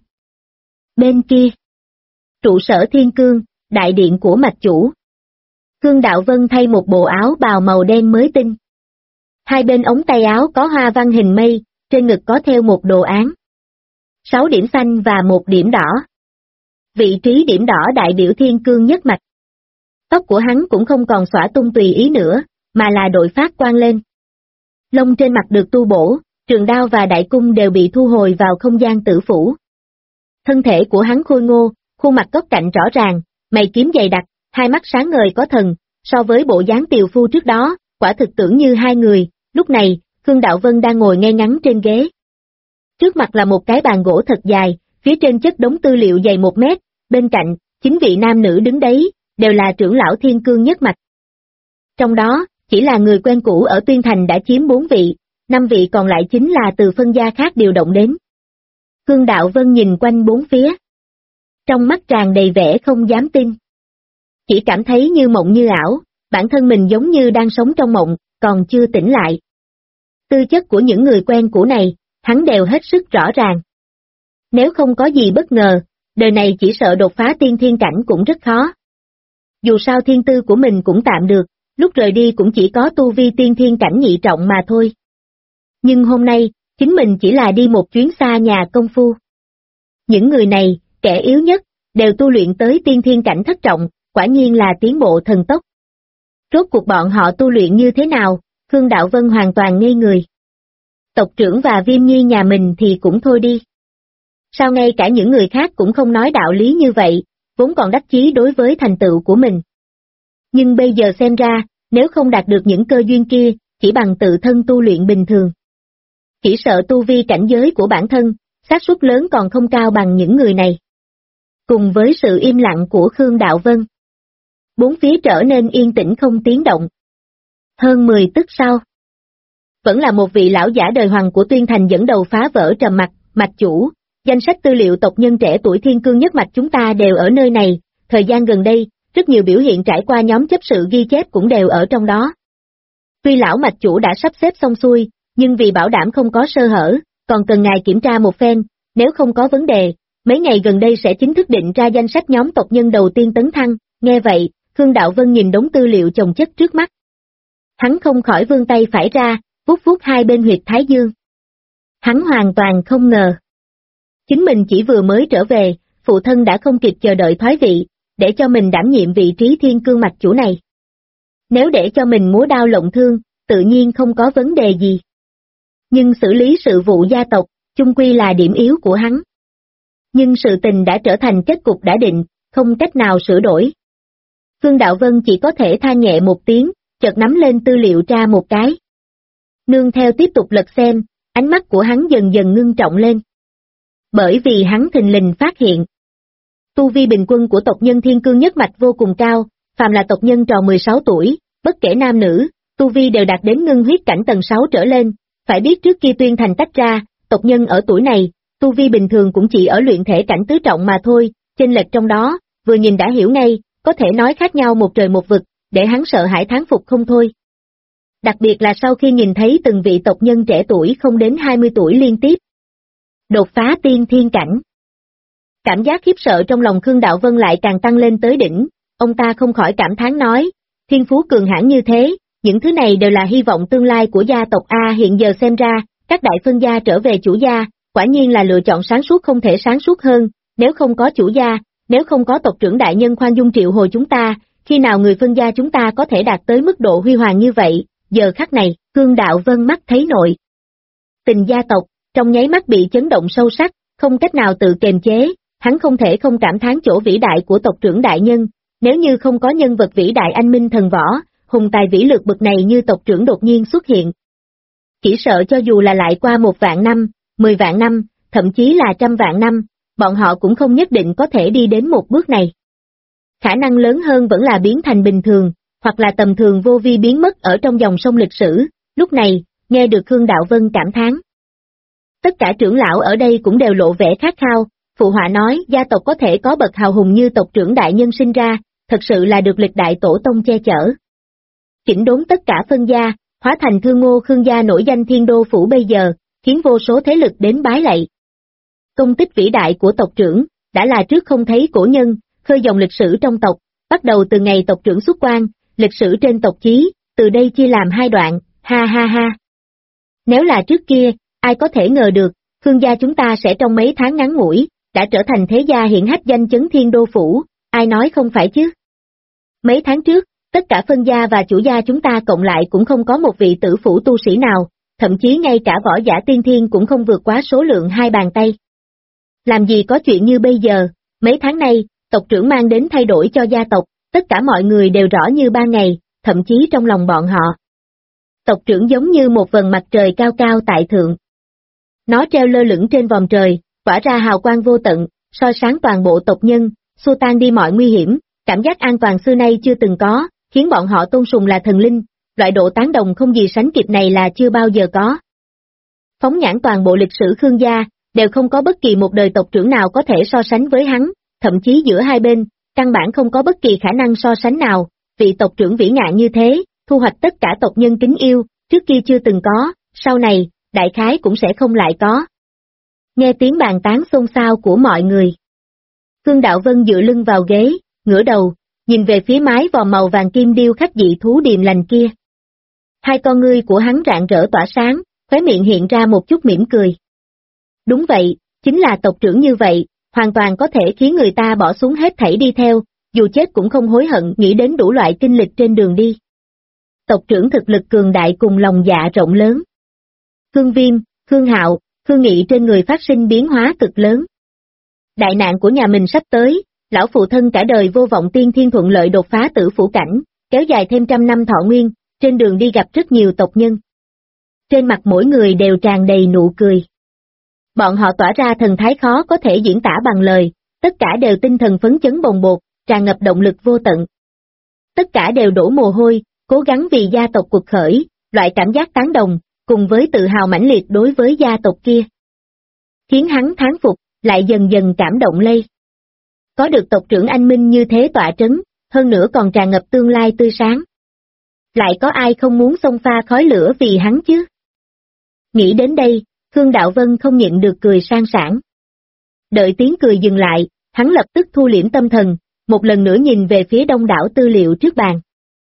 Bên kia, trụ sở Thiên Cương, đại điện của mạch chủ. Khương Đạo Vân thay một bộ áo bào màu đen mới tinh. Hai bên ống tay áo có hoa văn hình mây, trên ngực có theo một đồ án. 6 điểm xanh và 1 điểm đỏ. Vị trí điểm đỏ đại biểu Thiên Cương nhất mạch. Tóc của hắn cũng không còn xõa tung tùy ý nữa, mà là đội phát quang lên. Lông trên mặt được tu bổ, trường đao và đại cung đều bị thu hồi vào không gian tử phủ. Thân thể của hắn khôi ngô, khuôn mặt góc cạnh rõ ràng, mày kiếm dày đặc, hai mắt sáng ngời có thần, so với bộ dáng tiều phu trước đó, quả thực tưởng như hai người. Lúc này, Khương Đạo Vân đang ngồi ngay ngắn trên ghế. Trước mặt là một cái bàn gỗ thật dài, phía trên chất đống tư liệu dày 1 mét, bên cạnh, 9 vị nam nữ đứng đấy, đều là trưởng lão Thiên Cương nhất mạch. Trong đó, chỉ là người quen cũ ở Tuyên Thành đã chiếm 4 vị, 5 vị còn lại chính là từ phân gia khác điều động đến. Khương Đạo Vân nhìn quanh bốn phía. Trong mắt tràn đầy vẻ không dám tin. Chỉ cảm thấy như mộng như ảo, bản thân mình giống như đang sống trong mộng, còn chưa tỉnh lại. Tư chất của những người quen cũ này, hắn đều hết sức rõ ràng. Nếu không có gì bất ngờ, đời này chỉ sợ đột phá tiên thiên cảnh cũng rất khó. Dù sao thiên tư của mình cũng tạm được, lúc rời đi cũng chỉ có tu vi tiên thiên cảnh nhị trọng mà thôi. Nhưng hôm nay, chính mình chỉ là đi một chuyến xa nhà công phu. Những người này, kẻ yếu nhất, đều tu luyện tới tiên thiên cảnh thất trọng, quả nhiên là tiến bộ thần tốc. Rốt cuộc bọn họ tu luyện như thế nào, Khương Đạo Vân hoàn toàn ngây người. Tộc trưởng và Viêm Nhi nhà mình thì cũng thôi đi. Sao ngay cả những người khác cũng không nói đạo lý như vậy, vốn còn đắc chí đối với thành tựu của mình. Nhưng bây giờ xem ra, nếu không đạt được những cơ duyên kia, chỉ bằng tự thân tu luyện bình thường. Chỉ sợ tu vi cảnh giới của bản thân, xác suất lớn còn không cao bằng những người này. Cùng với sự im lặng của Khương Đạo Vân, bốn phía trở nên yên tĩnh không tiếng động. Hơn 10 tức sau, vẫn là một vị lão giả đời hoàng của Tuyên Thành dẫn đầu phá vỡ trầm mặc, mạch chủ, danh sách tư liệu tộc nhân trẻ tuổi Thiên Cương nhất mạch chúng ta đều ở nơi này, thời gian gần đây, rất nhiều biểu hiện trải qua nhóm chấp sự ghi chép cũng đều ở trong đó. Tuy lão mạch chủ đã sắp xếp xong xuôi, nhưng vì bảo đảm không có sơ hở, còn cần ngài kiểm tra một phen, nếu không có vấn đề, mấy ngày gần đây sẽ chính thức định ra danh sách nhóm tộc nhân đầu tiên tấn thăng. Nghe vậy, Khương Đạo Vân nhìn đống tư liệu chồng chất trước mắt. Hắn không khỏi vươn tay phải ra, vuốt vuốt hai bên huyệt thái dương. Hắn hoàn toàn không ngờ. Chính mình chỉ vừa mới trở về, phụ thân đã không kịp chờ đợi thoái vị, để cho mình đảm nhiệm vị trí Thiên Cương mạch chủ này. Nếu để cho mình múa đao lộng thương, tự nhiên không có vấn đề gì. Nhưng xử lý sự vụ gia tộc, chung quy là điểm yếu của hắn. Nhưng sự tình đã trở thành kết cục đã định, không cách nào sửa đổi. Khương Đạo Vân chỉ có thể than nhẹ một tiếng, chợt nắm lên tư liệu tra một cái. Nương theo tiếp tục lật xem, ánh mắt của hắn dần dần ngưng trọng lên. Bởi vì hắn thình lình phát hiện. Tu vi bình quân của tộc nhân Thiên Cương nhất mạch vô cùng cao, phàm là tộc nhân tròn 16 tuổi, bất kể nam nữ, tu vi đều đạt đến ngưng huyết cảnh tầng 6 trở lên. Phải biết trước khi Tuyên Thành tách ra, tộc nhân ở tuổi này, tu vi bình thường cũng chỉ ở luyện thể cảnh tứ trọng mà thôi, chênh lệch trong đó, vừa nhìn đã hiểu ngay, có thể nói khác nhau một trời một vực, để hắn sợ hãi thán phục không thôi. Đặc biệt là sau khi nhìn thấy từng vị tộc nhân trẻ tuổi không đến 20 tuổi liên tiếp đột phá tiên thiên cảnh. Cảm giác khiếp sợ trong lòng Khương Đạo Vân lại càng tăng lên tới đỉnh, ông ta không khỏi cảm thán nói, thiên phú cường hãn như thế, những thứ này đều là hy vọng tương lai của gia tộc A. Hiện giờ xem ra, các đại phân gia trở về chủ gia, quả nhiên là lựa chọn sáng suốt không thể sáng suốt hơn, nếu không có chủ gia, nếu không có tộc trưởng đại nhân khoan dung triệu hồi chúng ta, khi nào người phân gia chúng ta có thể đạt tới mức độ huy hoàng như vậy, giờ khắc này, Khương Đạo Vân mắt thấy nội tình gia tộc, trong nháy mắt bị chấn động sâu sắc, không cách nào tự kiềm chế, hắn không thể không cảm thán chỗ vĩ đại của tộc trưởng đại nhân, nếu như không có nhân vật vĩ đại anh minh thần võ, hùng tài vĩ lược bậc này như tộc trưởng đột nhiên xuất hiện. Chỉ sợ cho dù là lại qua 1 vạn năm, 10 vạn năm, thậm chí là 100 vạn năm, bọn họ cũng không nhất định có thể đi đến một bước này. Khả năng lớn hơn vẫn là biến thành bình thường, hoặc là tầm thường vô vi biến mất ở trong dòng sông lịch sử. Lúc này, nghe được Khương Đạo Vân cảm thán. Tất cả trưởng lão ở đây cũng đều lộ vẻ khát khao, phụ họa nói gia tộc có thể có bậc hào hùng như tộc trưởng đại nhân sinh ra, thật sự là được lịch đại tổ tông che chở. Chỉnh đốn tất cả phân gia, hóa thành Thương Ngô Khương gia nổi danh Thiên Đô phủ bây giờ, khiến vô số thế lực đến bái lạy. Công tích vĩ đại của tộc trưởng, đã là trước không thấy cổ nhân, khơi dòng lịch sử trong tộc, bắt đầu từ ngày tộc trưởng xuất quan, lịch sử trên tộc chí, từ đây chia làm 2 đoạn, ha ha ha. Nếu là trước kia, ai có thể ngờ được, Khương gia chúng ta sẽ trong mấy tháng ngắn ngủi, đã trở thành thế gia hiển hách danh chấn Thiên Đô phủ, ai nói không phải chứ. Mấy tháng trước, tất cả phân gia và chủ gia chúng ta cộng lại cũng không có một vị tử phủ tu sĩ nào, thậm chí ngay cả võ giả tiên thiên cũng không vượt quá số lượng 2 bàn tay. Làm gì có chuyện như bây giờ, mấy tháng nay, Tộc trưởng mang đến thay đổi cho gia tộc, tất cả mọi người đều rõ như ban ngày, thậm chí trong lòng bọn họ. Tộc trưởng giống như một vầng mặt trời cao cao tại thượng. Nó treo lơ lửng trên vòm trời, tỏa ra hào quang vô tận, soi sáng toàn bộ tộc nhân, xua tan đi mọi nguy hiểm, cảm giác an toàn xưa nay chưa từng có, khiến bọn họ tôn sùng là thần linh, loại độ tán đồng không gì sánh kịp này là chưa bao giờ có. Phóng nhãn toàn bộ lịch sử Khương gia, đều không có bất kỳ một đời tộc trưởng nào có thể so sánh với hắn, thậm chí giữa hai bên, căn bản không có bất kỳ khả năng so sánh nào, vị tộc trưởng vĩ ngạn như thế, thu hoạch tất cả tộc nhân kính yêu, trước kia chưa từng có, sau này, đại khái cũng sẽ không lại có. Nghe tiếng bàn tán xôn xao của mọi người. Khương Đạo Vân dựa lưng vào ghế, ngửa đầu, nhìn về phía mái vòm màu vàng kim điêu khắc dị thú điềm lành kia. Hai con ngươi của hắn rạng rỡ tỏa sáng, khóe miệng hiện ra một chút mỉm cười. Đúng vậy, chính là tộc trưởng như vậy, hoàn toàn có thể khiến người ta bỏ xuống hết thảy đi theo, dù chết cũng không hối hận nghĩ đến đủ loại kinh lịch trên đường đi. Tộc trưởng thực lực cường đại cùng lòng dạ rộng lớn. Khương Viêm, Khương Hạo, Khương Nghị trên người phát sinh biến hóa cực lớn. Đại nạn của nhà mình sắp tới, lão phụ thân cả đời vô vọng tiên thiên thuận lợi đột phá tử phủ cảnh, kéo dài thêm 100 năm thọ nguyên, trên đường đi gặp rất nhiều tộc nhân. Trên mặt mỗi người đều tràn đầy nụ cười. Bọn họ tỏa ra thần thái khó có thể diễn tả bằng lời, tất cả đều tinh thần phấn chấn bồng bột, tràn ngập động lực vô tận. Tất cả đều đổ mồ hôi, cố gắng vì gia tộc cuộc khởi, loại cảm giác tán đồng, cùng với tự hào mãnh liệt đối với gia tộc kia. Khiến hắn thán phục, lại dần dần cảm động lây. Có được tộc trưởng anh minh như thế tọa trấn, hơn nữa còn tràn ngập tương lai tươi sáng. Lại có ai không muốn xông pha khói lửa vì hắn chứ? Nghĩ đến đây, Khương Đạo Vân không nhịn được cười sang sảng. Đợi tiếng cười dừng lại, hắn lập tức thu liễm tâm thần, một lần nữa nhìn về phía đông đảo tư liệu trước bàn.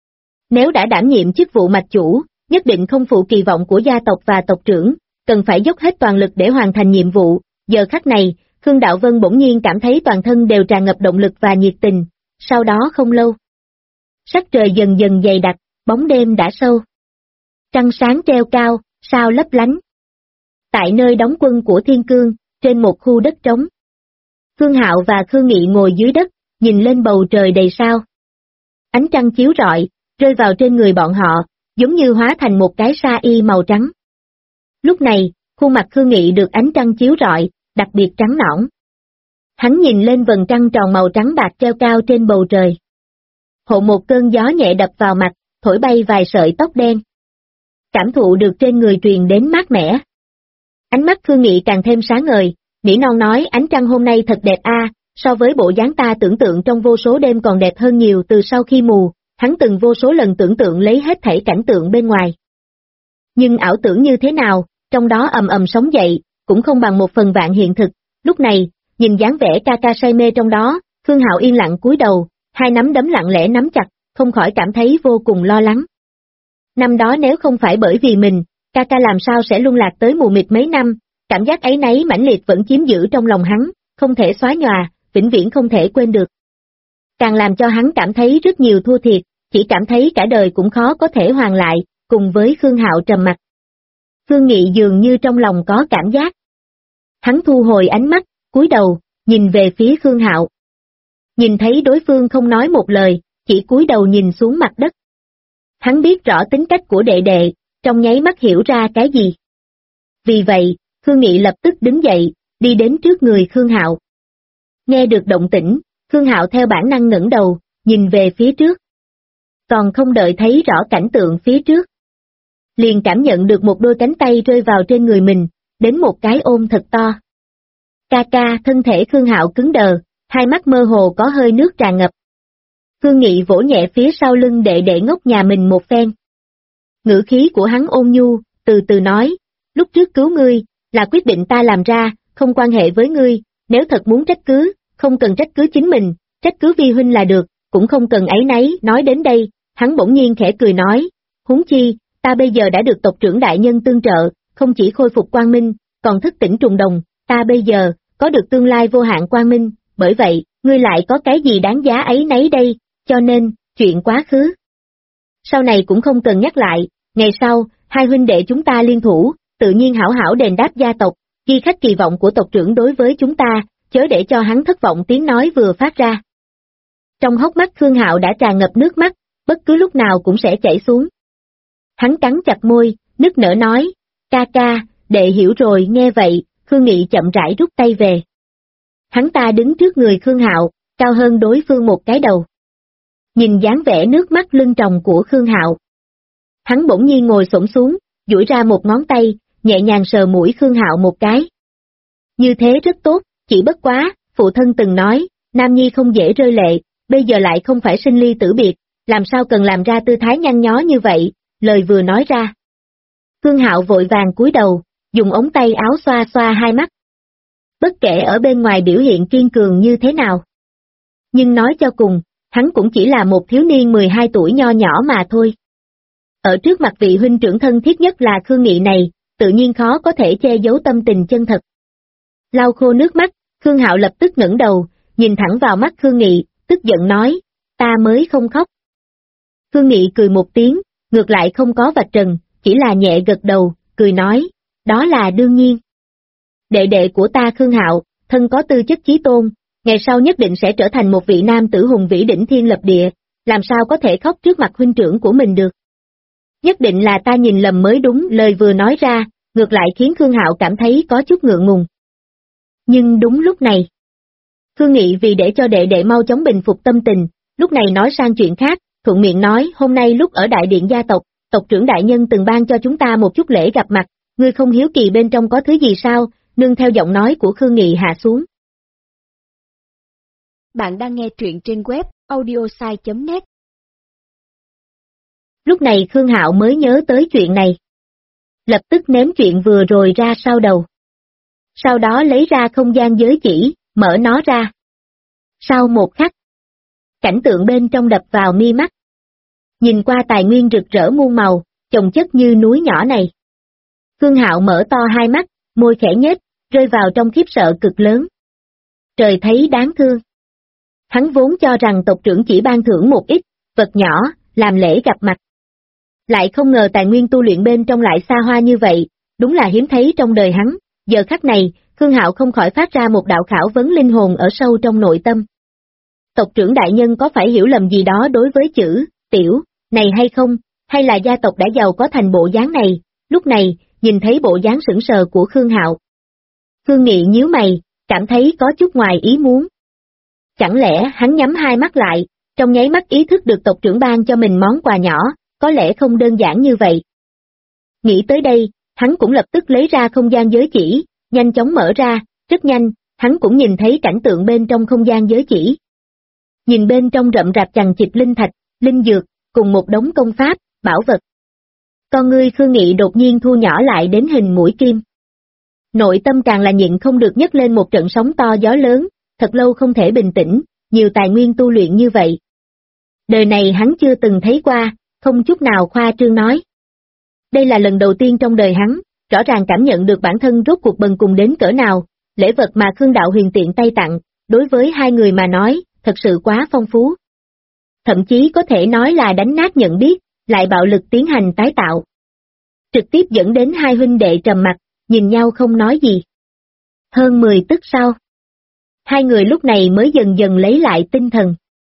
Nếu đã đảm nhiệm chức vụ mạch chủ, nhất định không phụ kỳ vọng của gia tộc và tộc trưởng, cần phải dốc hết toàn lực để hoàn thành nhiệm vụ. Giờ khắc này, Khương Đạo Vân bỗng nhiên cảm thấy toàn thân đều tràn ngập động lực và nhiệt tình, sau đó không lâu. Sắc trời dần dần dày đặc, bóng đêm đã sâu. Trăng sáng treo cao, sao lấp lánh. Tại nơi đóng quân của Thiên Cương, trên một khu đất trống. Khương Hạo và Khương Nghị ngồi dưới đất, nhìn lên bầu trời đầy sao. Ánh trăng chiếu rọi, rơi vào trên người bọn họ, giống như hóa thành một cái sa y màu trắng. Lúc này, khuôn mặt Khương Nghị được ánh trăng chiếu rọi, đặc biệt trắng nõn. Hắn nhìn lên vầng trăng tròn màu trắng bạc treo cao trên bầu trời. Hộ một cơn gió nhẹ đập vào mặt, thổi bay vài sợi tóc đen. Cảm thụ được trên người truyền đến mát mẻ. Ánh mắt Khương Nghị càng thêm sáng ngời, nỉ non nói ánh trăng hôm nay thật đẹp a, so với bộ dáng ta tưởng tượng trong vô số đêm còn đẹp hơn nhiều. Từ sau khi mù, hắn từng vô số lần tưởng tượng lấy hết thảy cảnh tượng bên ngoài. Nhưng ảo tưởng như thế nào, trong đó ầm ầm sóng dậy, cũng không bằng 1/1000 hiện thực. Lúc này, nhìn dáng vẻ ca ca say mê trong đó, Khương Hạo yên lặng cúi đầu, hai nắm đấm lặng lẽ nắm chặt, không khỏi cảm thấy vô cùng lo lắng. Năm đó nếu không phải bởi vì mình, ca ca làm sao sẽ luân lạc tới mù mịt mấy năm, cảm giác ấy nấy mãnh liệt vẫn chiếm giữ trong lòng hắn, không thể xóa nhòa, vĩnh viễn không thể quên được. Càng làm cho hắn cảm thấy rất nhiều thua thiệt, chỉ cảm thấy cả đời cũng khó có thể hoàn lại, cùng với Khương Hạo trầm mặc. Khương Nghị dường như trong lòng có cảm giác. Hắn thu hồi ánh mắt, cúi đầu, nhìn về phía Khương Hạo. Nhìn thấy đối phương không nói một lời, chỉ cúi đầu nhìn xuống mặt đất. Hắn biết rõ tính cách của đệ đệ, trong nháy mắt hiểu ra cái gì. Vì vậy, Khương Nghị lập tức đứng dậy, đi đến trước người Khương Hạo. Nghe được động tĩnh, Khương Hạo theo bản năng ngẩng đầu, nhìn về phía trước. Còn không đợi thấy rõ cảnh tượng phía trước. Liền cảm nhận được một đôi cánh tay rơi vào trên người mình, đến một cái ôm thật to. Ca ca, thân thể Khương Hạo cứng đờ, hai mắt mơ hồ có hơi nước tràn ngập. Khương Nghị vỗ nhẹ phía sau lưng đệ đệ ngốc nhà mình một phen. Ngữ khí của hắn ôn nhu, từ từ nói, lúc trước cứu ngươi, là quyết định ta làm ra, không quan hệ với ngươi, nếu thật muốn trách cứ, không cần trách cứ chính mình, trách cứ vi huynh là được, cũng không cần áy náy. Nói đến đây, hắn bỗng nhiên khẽ cười nói, huống chi, ta bây giờ đã được tộc trưởng đại nhân tương trợ, không chỉ khôi phục quang minh, còn thức tỉnh trùng đồng, ta bây giờ, có được tương lai vô hạn quang minh, bởi vậy, ngươi lại có cái gì đáng giá ấy nấy đây, cho nên, chuyện quá khứ. Sau này cũng không cần nhắc lại, ngày sau, hai huynh đệ chúng ta liên thủ, tự nhiên hảo hảo đền đáp gia tộc, ghi khách kỳ vọng của tộc trưởng đối với chúng ta, chớ để cho hắn thất vọng. Tiếng nói vừa phát ra. Trong hốc mắt Khương Hạo đã tràn ngập nước mắt, bất cứ lúc nào cũng sẽ chảy xuống. Hắn cắn chặt môi, nức nở nói, ca ca, đệ hiểu rồi. Nghe vậy, Khương Nghị chậm rãi rút tay về. Hắn ta đứng trước người Khương Hạo, cao hơn đối phương một cái đầu. Nhìn dáng vẻ nước mắt lưng tròng của Khương Hạo. Hắn bỗng nhiên ngồi xổm xuống, duỗi ra một ngón tay, nhẹ nhàng sờ mũi Khương Hạo một cái. Như thế rất tốt, chỉ bất quá, phụ thân từng nói, nam nhi không dễ rơi lệ, bây giờ lại không phải sinh ly tử biệt, làm sao cần làm ra tư thái nhăn nhó như vậy, lời vừa nói ra. Khương Hạo vội vàng cúi đầu, dùng ống tay áo xoa xoa hai mắt. Bất kể ở bên ngoài biểu hiện kiên cường như thế nào. Nhưng nói cho cùng, hắn cũng chỉ là một thiếu niên 12 tuổi nho nhỏ mà thôi. Ở trước mặt vị huynh trưởng thân thiết nhất là Khương Nghị này, tự nhiên khó có thể che giấu tâm tình chân thật. Lau khô nước mắt, Khương Hạo lập tức ngẩng đầu, nhìn thẳng vào mắt Khương Nghị, tức giận nói, ta mới không khóc. Khương Nghị cười một tiếng, ngược lại không có vạch trần, chỉ là nhẹ gật đầu, cười nói, đó là đương nhiên. Đệ đệ của ta Khương Hạo, thân có tư chất chí tôn, ngày sau nhất định sẽ trở thành một vị nam tử hùng vĩ đỉnh thiên lập địa, làm sao có thể khóc trước mặt huynh trưởng của mình được. Nhất định là ta nhìn lầm mới đúng. Lời vừa nói ra, ngược lại khiến Khương Hạo cảm thấy có chút ngượng ngùng. Nhưng đúng lúc này, Khương Nghị vì để cho đệ đệ mau chóng bình phục tâm tình, lúc này nói sang chuyện khác, thuận miệng nói, hôm nay lúc ở đại điện gia tộc, tộc trưởng đại nhân từng ban cho chúng ta một chút lễ gặp mặt, ngươi không hiếu kỳ bên trong có thứ gì sao? Nương theo giọng nói của Khương Nghị hạ xuống. Bạn đang nghe truyện trên web audiosai.net. Lúc này Khương Hạo mới nhớ tới chuyện này. Lập tức ném chuyện vừa rồi ra sau đầu. Sau đó lấy ra không gian giới chỉ, mở nó ra. Sau một khắc, cảnh tượng bên trong đập vào mi mắt. Nhìn qua tài nguyên rực rỡ muôn màu, chồng chất như núi nhỏ này. Khương Hạo mở to hai mắt, môi khẽ nhếch, rơi vào trong khiếp sợ cực lớn. Trời thấy đáng thương. Hắn vốn cho rằng tộc trưởng chỉ ban thưởng một ít vật nhỏ, làm lễ gặp mặt. Lại không ngờ tài nguyên tu luyện bên trong lại xa hoa như vậy, đúng là hiếm thấy trong đời hắn. Giờ khắc này, Khương Hạo không khỏi phát ra một đạo khảo vấn linh hồn ở sâu trong nội tâm. Tộc trưởng đại nhân có phải hiểu lầm gì đó đối với chữ tiểu này hay không, hay là gia tộc đã giàu có thành bộ dáng này? Lúc này, nhìn thấy bộ dáng sững sờ của Khương Hạo, Khương Nghị nhíu mày, cảm thấy có chút ngoài ý muốn. Chẳng lẽ hắn nhắm hai mắt lại, trong nháy mắt ý thức được tộc trưởng ban cho mình món quà nhỏ, có lẽ không đơn giản như vậy. Nghĩ tới đây, hắn cũng lập tức lấy ra không gian giới chỉ, nhanh chóng mở ra, rất nhanh, hắn cũng nhìn thấy cảnh tượng bên trong không gian giới chỉ. Nhìn bên trong rậm rạp chằng chịt linh thạch, linh dược, cùng một đống công pháp, bảo vật. Con ngươi Khương Nghị đột nhiên thu nhỏ lại đến hình mũi kim. Nội tâm càng là nhịn không được nhấc lên một trận sóng to gió lớn, thật lâu không thể bình tĩnh, nhiều tài nguyên tu luyện như vậy. Đời này hắn chưa từng thấy qua, không chút nào khoa trương nói. Đây là lần đầu tiên trong đời hắn, rõ ràng cảm nhận được bản thân rốt cuộc bần cùng đến cỡ nào, lễ vật mà Khương Đạo Huyền tiện tay tặng, đối với hai người mà nói, thật sự quá phong phú. Thậm chí có thể nói là đánh nát nhận biết, lại bạo lực tiến hành tái tạo. Trực tiếp dẫn đến hai huynh đệ trầm mặt, nhìn nhau không nói gì. Hơn 10 tức sau, hai người lúc này mới dần dần lấy lại tinh thần.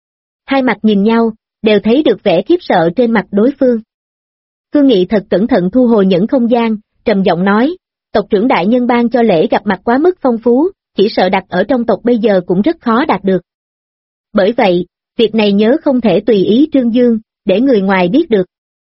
Hai mặt nhìn nhau, đều thấy được vẻ khiếp sợ trên mặt đối phương. Khương Nghị thật cẩn thận thu hồi những không gian, trầm giọng nói, tộc trưởng đại nhân ban cho lễ gặp mặt quá mức phong phú, chỉ sợ đặt ở trong tộc bây giờ cũng rất khó đạt được. Bởi vậy, việc này nhớ không thể tùy ý trương dương, để người ngoài biết được.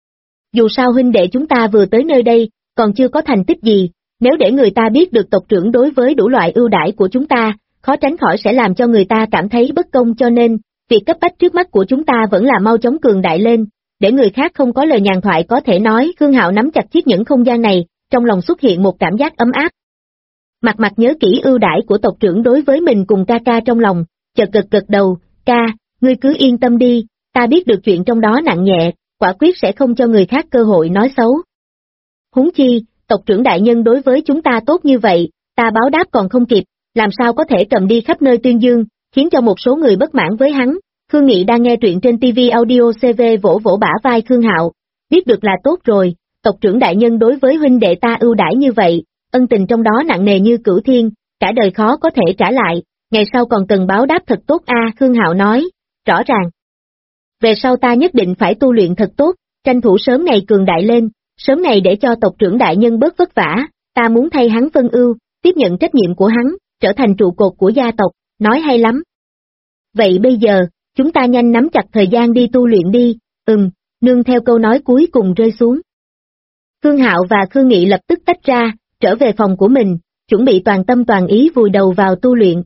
Dù sao huynh đệ chúng ta vừa tới nơi đây, còn chưa có thành tích gì, nếu để người ta biết được tộc trưởng đối với đủ loại ưu đãi của chúng ta, khó tránh khỏi sẽ làm cho người ta cảm thấy bất công, cho nên, việc cấp bách trước mắt của chúng ta vẫn là mau chóng cường đại lên, để người khác không có lời nhàn thoại có thể nói. Khương Hạo nắm chặt chiếc nhẫn không gian này, trong lòng xuất hiện một cảm giác ấm áp. Mặt mặt nhớ kỹ ưu đãi của tộc trưởng đối với mình cùng ca ca trong lòng, chợt gật đầu, ca, ngươi cứ yên tâm đi, ta biết được chuyện trong đó nặng nhẹ, quả quyết sẽ không cho người khác cơ hội nói xấu. Huống chi, tộc trưởng đại nhân đối với chúng ta tốt như vậy, ta báo đáp còn không kịp, làm sao có thể cầm đi khắp nơi tuyên dương, khiến cho một số người bất mãn với hắn. Khương Nghị đang nghe truyện trên TV Audio CV vỗ vỗ bả vai Khương Hạo, biết được là tốt rồi, tộc trưởng đại nhân đối với huynh đệ ta ưu đãi như vậy, ân tình trong đó nặng nề như cửu thiên, cả đời khó có thể trả lại, ngày sau còn cần báo đáp thật tốt a. Khương Hạo nói, rõ ràng. Về sau ta nhất định phải tu luyện thật tốt, tranh thủ sớm ngày cường đại lên, sớm ngày để cho tộc trưởng đại nhân bớt vất vả, ta muốn thay hắn phân ưu, tiếp nhận trách nhiệm của hắn, trở thành trụ cột của gia tộc, nói hay lắm. Vậy bây giờ, chúng ta nhanh nắm chặt thời gian đi tu luyện đi, nương theo câu nói cuối cùng rơi xuống. Khương Hạo và Khương Nghị lập tức tách ra, trở về phòng của mình, chuẩn bị toàn tâm toàn ý vùi đầu vào tu luyện.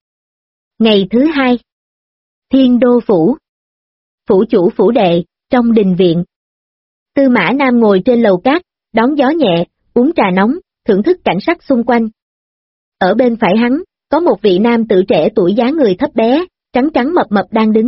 Ngày thứ hai, Thiên Đô Phủ. Phủ chủ phủ đệ, trong đình viện. Tư Mã Nam ngồi trên lầu cát, đón gió nhẹ, uống trà nóng, thưởng thức cảnh sắc xung quanh. Ở bên phải hắn, có một vị nam tử trẻ tuổi dáng người thấp bé, trắng trắng mập mập đang đứng.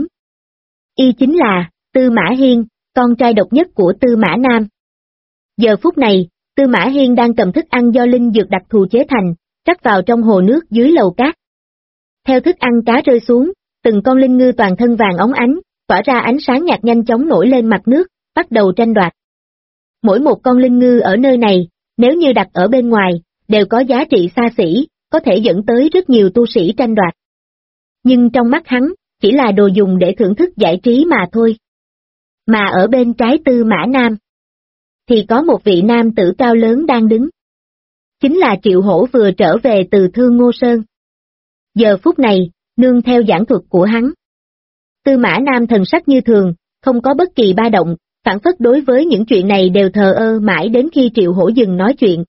Y chính là Tư Mã Hiên, con trai độc nhất của Tư Mã Nam. Giờ phút này, Tư Mã Hiên đang cầm thức ăn do linh dược đặc thù chế thành, rắc vào trong hồ nước dưới lầu cát. Theo thức ăn cá rơi xuống, từng con linh ngư toàn thân vàng óng ánh, tỏa ra ánh sáng nhạt nhanh chóng nổi lên mặt nước, bắt đầu tranh đoạt. Mỗi một con linh ngư ở nơi này, nếu như đặt ở bên ngoài, đều có giá trị xa xỉ, có thể dẫn tới rất nhiều tu sĩ tranh đoạt. Nhưng trong mắt hắn, chỉ là đồ dùng để thưởng thức giải trí mà thôi. Mà ở bên trái Tư Mã Nam, thì có một vị nam tử cao lớn đang đứng. Chính là Triệu Hổ vừa trở về từ Thương Ngô Sơn. Giờ phút này, nương theo giảng thuật của hắn, Tư Mã Nam thần sắc như thường, không có bất kỳ ba động, phản phất đối với những chuyện này đều thờ ơ mãi đến khi Triệu Hổ dừng nói chuyện.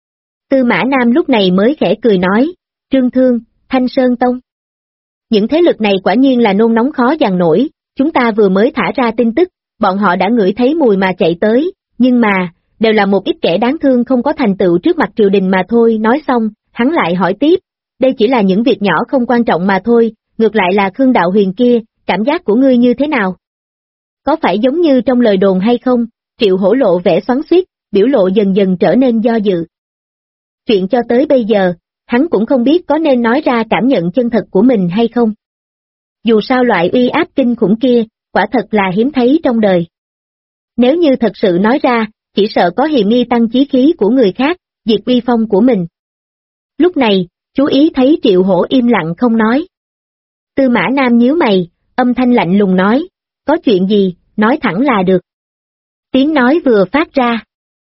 Tư Mã Nam lúc này mới khẽ cười nói, Trương Thương, Thanh Sơn Tông. Những thế lực này quả nhiên là nôn nóng khó dằn nổi, chúng ta vừa mới thả ra tin tức, bọn họ đã ngửi thấy mùi mà chạy tới, nhưng mà, đều là một ít kẻ đáng thương không có thành tựu trước mặt triều đình mà thôi. Nói xong, hắn lại hỏi tiếp, đây chỉ là những việc nhỏ không quan trọng mà thôi, ngược lại là Khương Đạo Huyền kia, cảm giác của ngươi như thế nào? Có phải giống như trong lời đồn hay không? Triệu Hổ lộ vẻ xoắn xuýt, biểu lộ dần dần trở nên do dự. Chuyện cho tới bây giờ, hắn cũng không biết có nên nói ra cảm nhận chân thật của mình hay không. Dù sao loại uy áp kinh khủng kia, quả thật là hiếm thấy trong đời. Nếu như thật sự nói ra, chỉ sợ có hiềm nghi tăng chí khí của người khác, diệt uy phong của mình. Lúc này, chú ý thấy Triệu Hổ im lặng không nói. Tư Mã Nam nhíu mày, âm thanh lạnh lùng nói, có chuyện gì, nói thẳng là được. Tiếng nói vừa phát ra.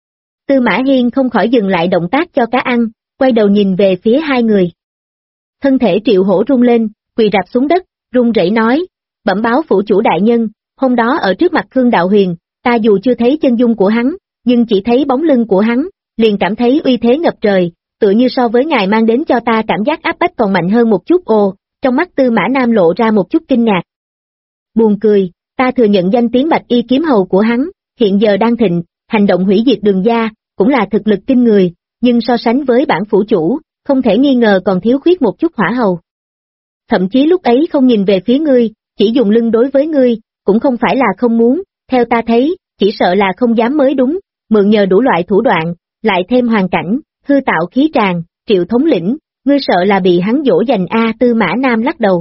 Tư Mã Hiên không khỏi dừng lại động tác cho cá ăn, quay đầu nhìn về phía hai người. Thân thể Triệu Hổ rung lên, quỳ rạp xuống đất, run rẩy nói, bẩm báo phủ chủ đại nhân, hôm đó ở trước mặt Khương Đạo Huyền, ta dù chưa thấy chân dung của hắn, nhưng chỉ thấy bóng lưng của hắn, liền cảm thấy uy thế ngập trời, tựa như so với ngài mang đến cho ta cảm giác áp bách còn mạnh hơn một chút. Ồ, trong mắt Tư Mã Nam lộ ra một chút kinh ngạc. Buồn cười, ta thừa nhận danh tiếng Bạch Y kiếm hầu của hắn, hiện giờ đang thịnh, hành động hủy diệt Đường gia, cũng là thực lực kinh người, nhưng so sánh với bản phủ chủ, không thể nghi ngờ còn thiếu khuyết một chút hỏa hầu. Thậm chí lúc ấy không nhìn về phía ngươi, chỉ dùng lưng đối với ngươi, cũng không phải là không muốn, theo ta thấy, chỉ sợ là không dám mới đúng, mượn nhờ đủ loại thủ đoạn, lại thêm hoàn cảnh, hư tạo khí tràng, Triệu thống lĩnh, ngươi sợ là bị hắn dỗ dành a. Tư Mã Nam lắc đầu.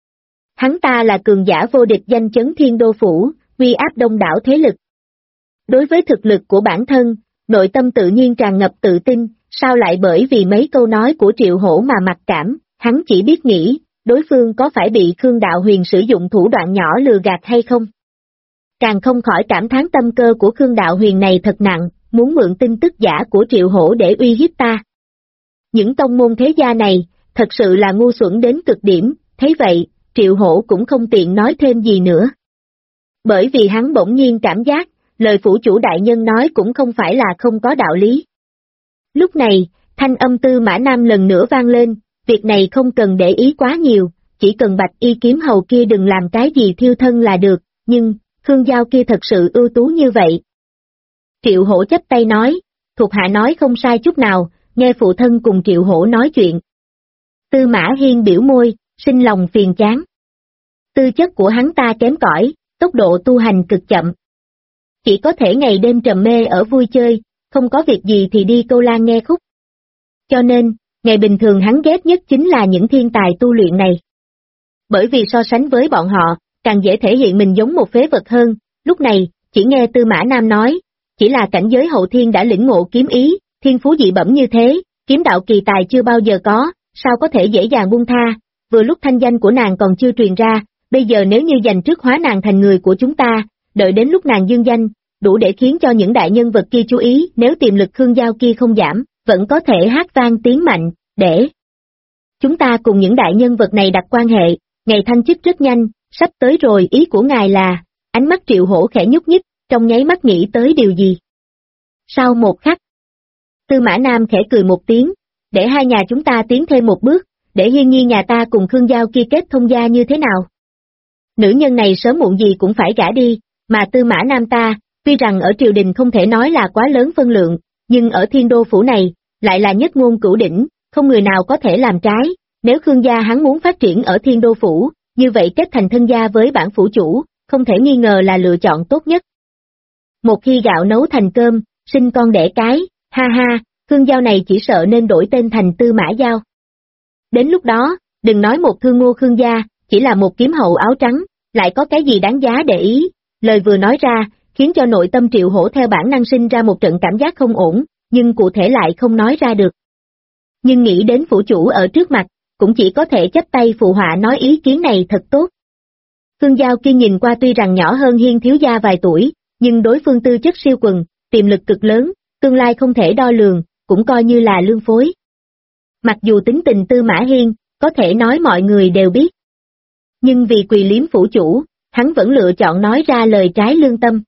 Hắn ta là cường giả vô địch danh chấn Thiên Đô Phủ, uy áp đông đảo thế lực. Đối với thực lực của bản thân, nội tâm tự nhiên tràn ngập tự tin, sao lại bởi vì mấy câu nói của Triệu Hổ mà mặc cảm, hắn chỉ biết nghĩ, đối phương có phải bị Khương Đạo Huyền sử dụng thủ đoạn nhỏ lừa gạt hay không? Càng không khỏi cảm thán tâm cơ của Khương Đạo Huyền này thật nặng, muốn mượn tin tức giả của Triệu Hổ để uy hiếp ta. Những tông môn thế gia này, thật sự là ngu xuẩn đến cực điểm, thấy vậy, Triệu Hổ cũng không tiện nói thêm gì nữa. Bởi vì hắn bỗng nhiên cảm giác, lời phủ chủ đại nhân nói cũng không phải là không có đạo lý. Lúc này, thanh âm Tư Mã Nam lần nữa vang lên, việc này không cần để ý quá nhiều, chỉ cần Bạch Y kiếm hầu kia đừng làm cái gì thiêu thân là được, nhưng, Khương Giao kia thật sự ưu tú như vậy. Triệu Hổ chắp tay nói, thuộc hạ nói không sai chút nào, nghe phụ thân cùng Triệu Hổ nói chuyện. Tư Mã Hiên biểu môi, sinh lòng phiền chán. Tư chất của hắn ta kém cỏi, tốc độ tu hành cực chậm. Chỉ có thể ngày đêm trầm mê ở vui chơi, không có việc gì thì đi câu lan nghe khúc. Cho nên, ngày bình thường hắn ghét nhất chính là những thiên tài tu luyện này. Bởi vì so sánh với bọn họ, càng dễ thể hiện mình giống một phế vật hơn, lúc này, chỉ nghe Tư Mã Nam nói, chỉ là cảnh giới hậu thiên đã lĩnh ngộ kiếm ý, thiên phú dị bẩm như thế, kiếm đạo kỳ tài chưa bao giờ có, sao có thể dễ dàng buông tha, vừa lúc thanh danh của nàng còn chưa truyền ra, bây giờ nếu như dành trước hóa nàng thành người của chúng ta, đợi đến lúc nàng dương danh, đủ để khiến cho những đại nhân vật kia chú ý, nếu tiềm lực Khương Giao kia không giảm, vẫn có thể hát vang tiếng mạnh, để chúng ta cùng những đại nhân vật này đặt quan hệ, ngày thăng chức rất nhanh, sắp tới rồi. Ý của ngài là, ánh mắt Triệu Hổ khẽ nhúc nhích, trong nháy mắt nghĩ tới điều gì. Sau một khắc, Tư Mã Nam khẽ cười một tiếng, để hai nhà chúng ta tiến thêm một bước, để Hiên Nhi nhà ta cùng Khương Giao kia kết thông gia như thế nào. Nữ nhân này sớm muộn gì cũng phải gả đi, mà Tư Mã Nam ta, tuy rằng ở triều đình không thể nói là quá lớn phân lượng, nhưng ở Thiên Đô phủ này, lại là nhất ngôn cửu đỉnh, không người nào có thể làm trái. Nếu Khương gia hắn muốn phát triển ở Thiên Đô phủ, như vậy kết thành thân gia với bản phủ chủ, không thể nghi ngờ là lựa chọn tốt nhất. Một khi gạo nấu thành cơm, sinh con đẻ cái, ha ha, Khương Giao này chỉ sợ nên đổi tên thành Tư Mã Giao. Đến lúc đó, đừng nói một thương ngô Khương gia, chỉ là một kiếm hậu áo trắng, lại có cái gì đáng giá để ý. Lời vừa nói ra, khiến cho nội tâm Triệu Hổ theo bản năng sinh ra một trận cảm giác không ổn, nhưng cụ thể lại không nói ra được. Nhưng nghĩ đến phủ chủ ở trước mặt, cũng chỉ có thể chắp tay phụ họa nói ý kiến này thật tốt. Khương Giao kia nhìn qua tuy rằng nhỏ hơn Hiên thiếu gia vài tuổi, nhưng đối phương tư chất siêu quần, tiềm lực cực lớn, tương lai không thể đo lường, cũng coi như là lương phối. Mặc dù tính tình Tư Mã Hiên, có thể nói mọi người đều biết. Nhưng vì quỳ liếm phủ chủ, hắn vẫn lựa chọn nói ra lời trái lương tâm.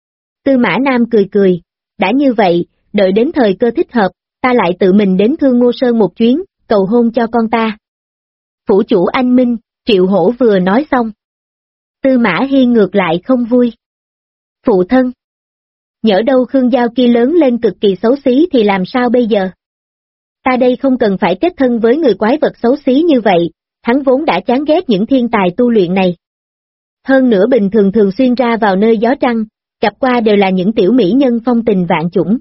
Tư Mã Nam cười cười, đã như vậy, đợi đến thời cơ thích hợp, ta lại tự mình đến Thương Ngô Sơn một chuyến, cầu hôn cho con ta. Phủ chủ anh minh, Triệu Hổ vừa nói xong. Tư Mã Hiên ngược lại không vui. Phụ thân. Nhỡ đâu Khương Giao kia lớn lên cực kỳ xấu xí thì làm sao bây giờ? Ta đây không cần phải kết thân với người quái vật xấu xí như vậy, hắn vốn đã chán ghét những thiên tài tu luyện này. Hơn nữa bình thường thường xuyên ra vào nơi gió trăng, gặp qua đều là những tiểu mỹ nhân phong tình vạn chủng.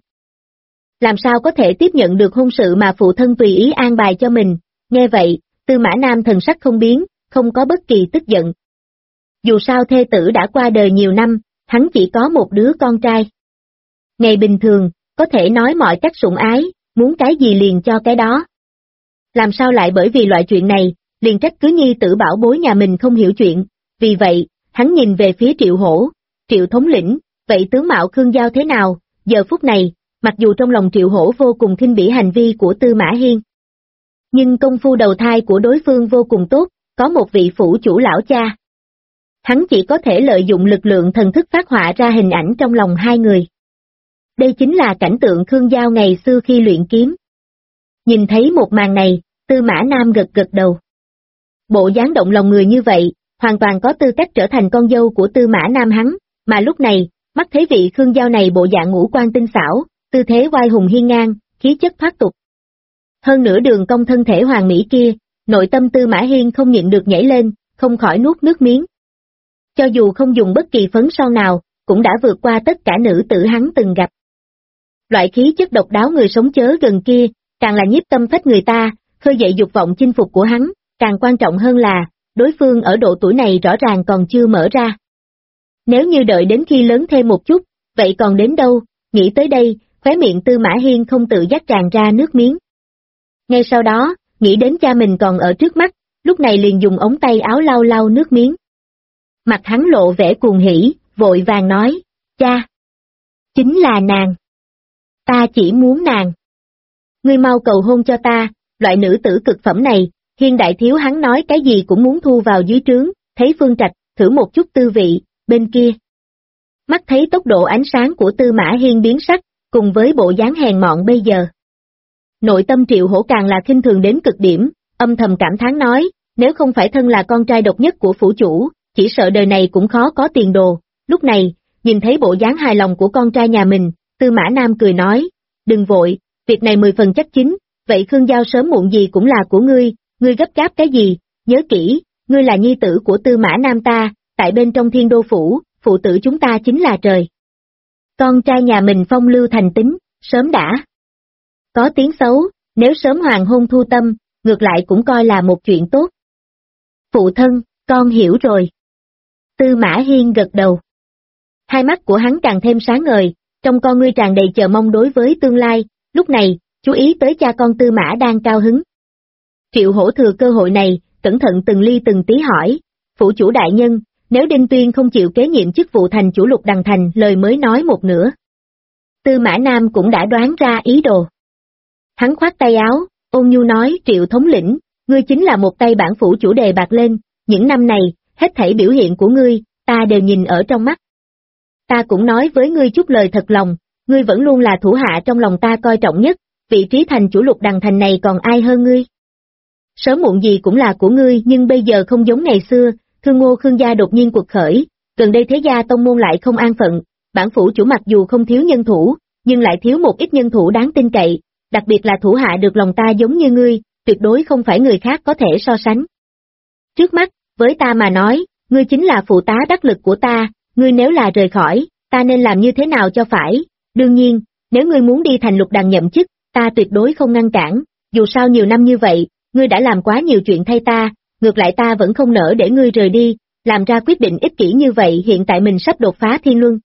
Làm sao có thể tiếp nhận được hôn sự mà phụ thân tùy ý an bài cho mình, nghe vậy, Tư Mã Nam thần sắc không biến, không có bất kỳ tức giận. Dù sao thê tử đã qua đời nhiều năm, hắn chỉ có một đứa con trai. Ngày bình thường, có thể nói mọi cách sủng ái, muốn cái gì liền cho cái đó. Làm sao lại bởi vì loại chuyện này, liền trách cứ nhi tử bảo bối nhà mình không hiểu chuyện, vì vậy, hắn nhìn về phía Triệu Hổ, Triệu thống lĩnh, vậy tướng mạo Khương Giao thế nào? Giờ phút này, mặc dù trong lòng Triệu Hổ vô cùng khinh bỉ hành vi của Tư Mã Hiên, nhưng công phu đầu thai của đối phương vô cùng tốt, có một vị phủ chủ lão cha. Hắn chỉ có thể lợi dụng lực lượng thần thức phát họa ra hình ảnh trong lòng hai người. Đây chính là cảnh tượng Khương Giao ngày xưa khi luyện kiếm. Nhìn thấy một màn này, Tư Mã Nam gật gật đầu. Bộ dáng động lòng người như vậy, hoàn toàn có tư cách trở thành con dâu của Tư Mã Nam hắn, mà lúc này, mắt thấy vị Khương Giao này bộ dạng ngũ quan tinh xảo, tư thế oai hùng hiên ngang, khí chất thoát tục. Hơn nữa đường cong thân thể hoàn mỹ kia, nội tâm Tư Mã Hiên không nhịn được nhảy lên, không khỏi nuốt nước miếng. Cho dù không dùng bất kỳ phấn son nào, cũng đã vượt qua tất cả nữ tử hắn từng gặp. Loại khí chất độc đáo người sống chớ gần kia, càng là nhiếp tâm phách người ta, khơi dậy dục vọng chinh phục của hắn, càng quan trọng hơn là, đối phương ở độ tuổi này rõ ràng còn chưa mở ra. Nếu như đợi đến khi lớn thêm một chút, vậy còn đến đâu, nghĩ tới đây, khóe miệng Tư Mã Hiên không tự giác tràn ra nước miếng. Ngay sau đó, nghĩ đến cha mình còn ở trước mắt, lúc này liền dùng ống tay áo lau lau nước miếng. Mặt hắn lộ vẻ cuồng hỉ, vội vàng nói, cha, chính là nàng. Ta chỉ muốn nàng. Ngươi mau cầu hôn cho ta, loại nữ tử cực phẩm này, Hiên đại thiếu hắn nói cái gì cũng muốn thu vào dưới trướng, thấy Phương Trạch, thử một chút tư vị, bên kia. Mắt thấy tốc độ ánh sáng của Tư Mã Hiên biến sắc, cùng với bộ dáng hèn mọn bây giờ. Nội tâm Triệu Hổ càng là khinh thường đến cực điểm, âm thầm cảm thán nói, nếu không phải thân là con trai độc nhất của phủ chủ, chỉ sợ đời này cũng khó có tiền đồ. Lúc này, nhìn thấy bộ dáng hài lòng của con trai nhà mình, Tư Mã Nam cười nói, đừng vội, việc này 10 phần chắc chín, vậy Khương Giao sớm muộn gì cũng là của ngươi gấp gáp cái gì, nhớ kỹ, ngươi là nhi tử của Tư Mã Nam ta, tại bên trong Thiên Đô phủ, phụ tử chúng ta chính là trời. Con trai nhà mình phong lưu thành tính, sớm đã có tiếng xấu, nếu sớm hoàng hôn thu tâm, ngược lại cũng coi là một chuyện tốt. Phụ thân, con hiểu rồi. Tư Mã Hiên gật đầu. Hai mắt của hắn càng thêm sáng ngời, trong con ngươi tràn đầy chờ mong đối với tương lai, lúc này, chú ý tới cha con Tư Mã đang cao hứng. Triệu Hổ thừa cơ hội này, cẩn thận từng ly từng tí hỏi, Phủ chủ đại nhân, nếu Đinh Tuyên không chịu kế nhiệm chức vụ thành chủ Lục Đằng Thành, lời mới nói một nửa. Tư Mã Nam cũng đã đoán ra ý đồ. Hắn khoát tay áo, ôn nhu nói, Triệu thống lĩnh, ngươi chính là một tay bản phủ chủ đề bạc lên, những năm này, hết thảy biểu hiện của ngươi, ta đều nhìn ở trong mắt. Ta cũng nói với ngươi chút lời thật lòng, ngươi vẫn luôn là thủ hạ trong lòng ta coi trọng nhất, vị trí thành chủ Lục Đằng Thành này còn ai hơn ngươi. Sớm muộn gì cũng là của ngươi, nhưng bây giờ không giống ngày xưa, Thương Ngô Khương gia đột nhiên cuộc khởi, gần đây thế gia tông môn lại không an phận, bản phủ chủ mặc dù không thiếu nhân thủ, nhưng lại thiếu một ít nhân thủ đáng tin cậy, đặc biệt là thủ hạ được lòng ta giống như ngươi, tuyệt đối không phải người khác có thể so sánh. Trước mắt, với ta mà nói, ngươi chính là phụ tá đắc lực của ta, ngươi nếu là rời khỏi, ta nên làm như thế nào cho phải, đương nhiên, nếu ngươi muốn đi thành Lục Đằng nhậm chức, ta tuyệt đối không ngăn cản, dù sao nhiều năm như vậy, ngươi đã làm quá nhiều chuyện thay ta, ngược lại ta vẫn không nỡ để ngươi rời đi, làm ra quyết định ích kỷ như vậy hiện tại mình sắp đột phá thiên luân.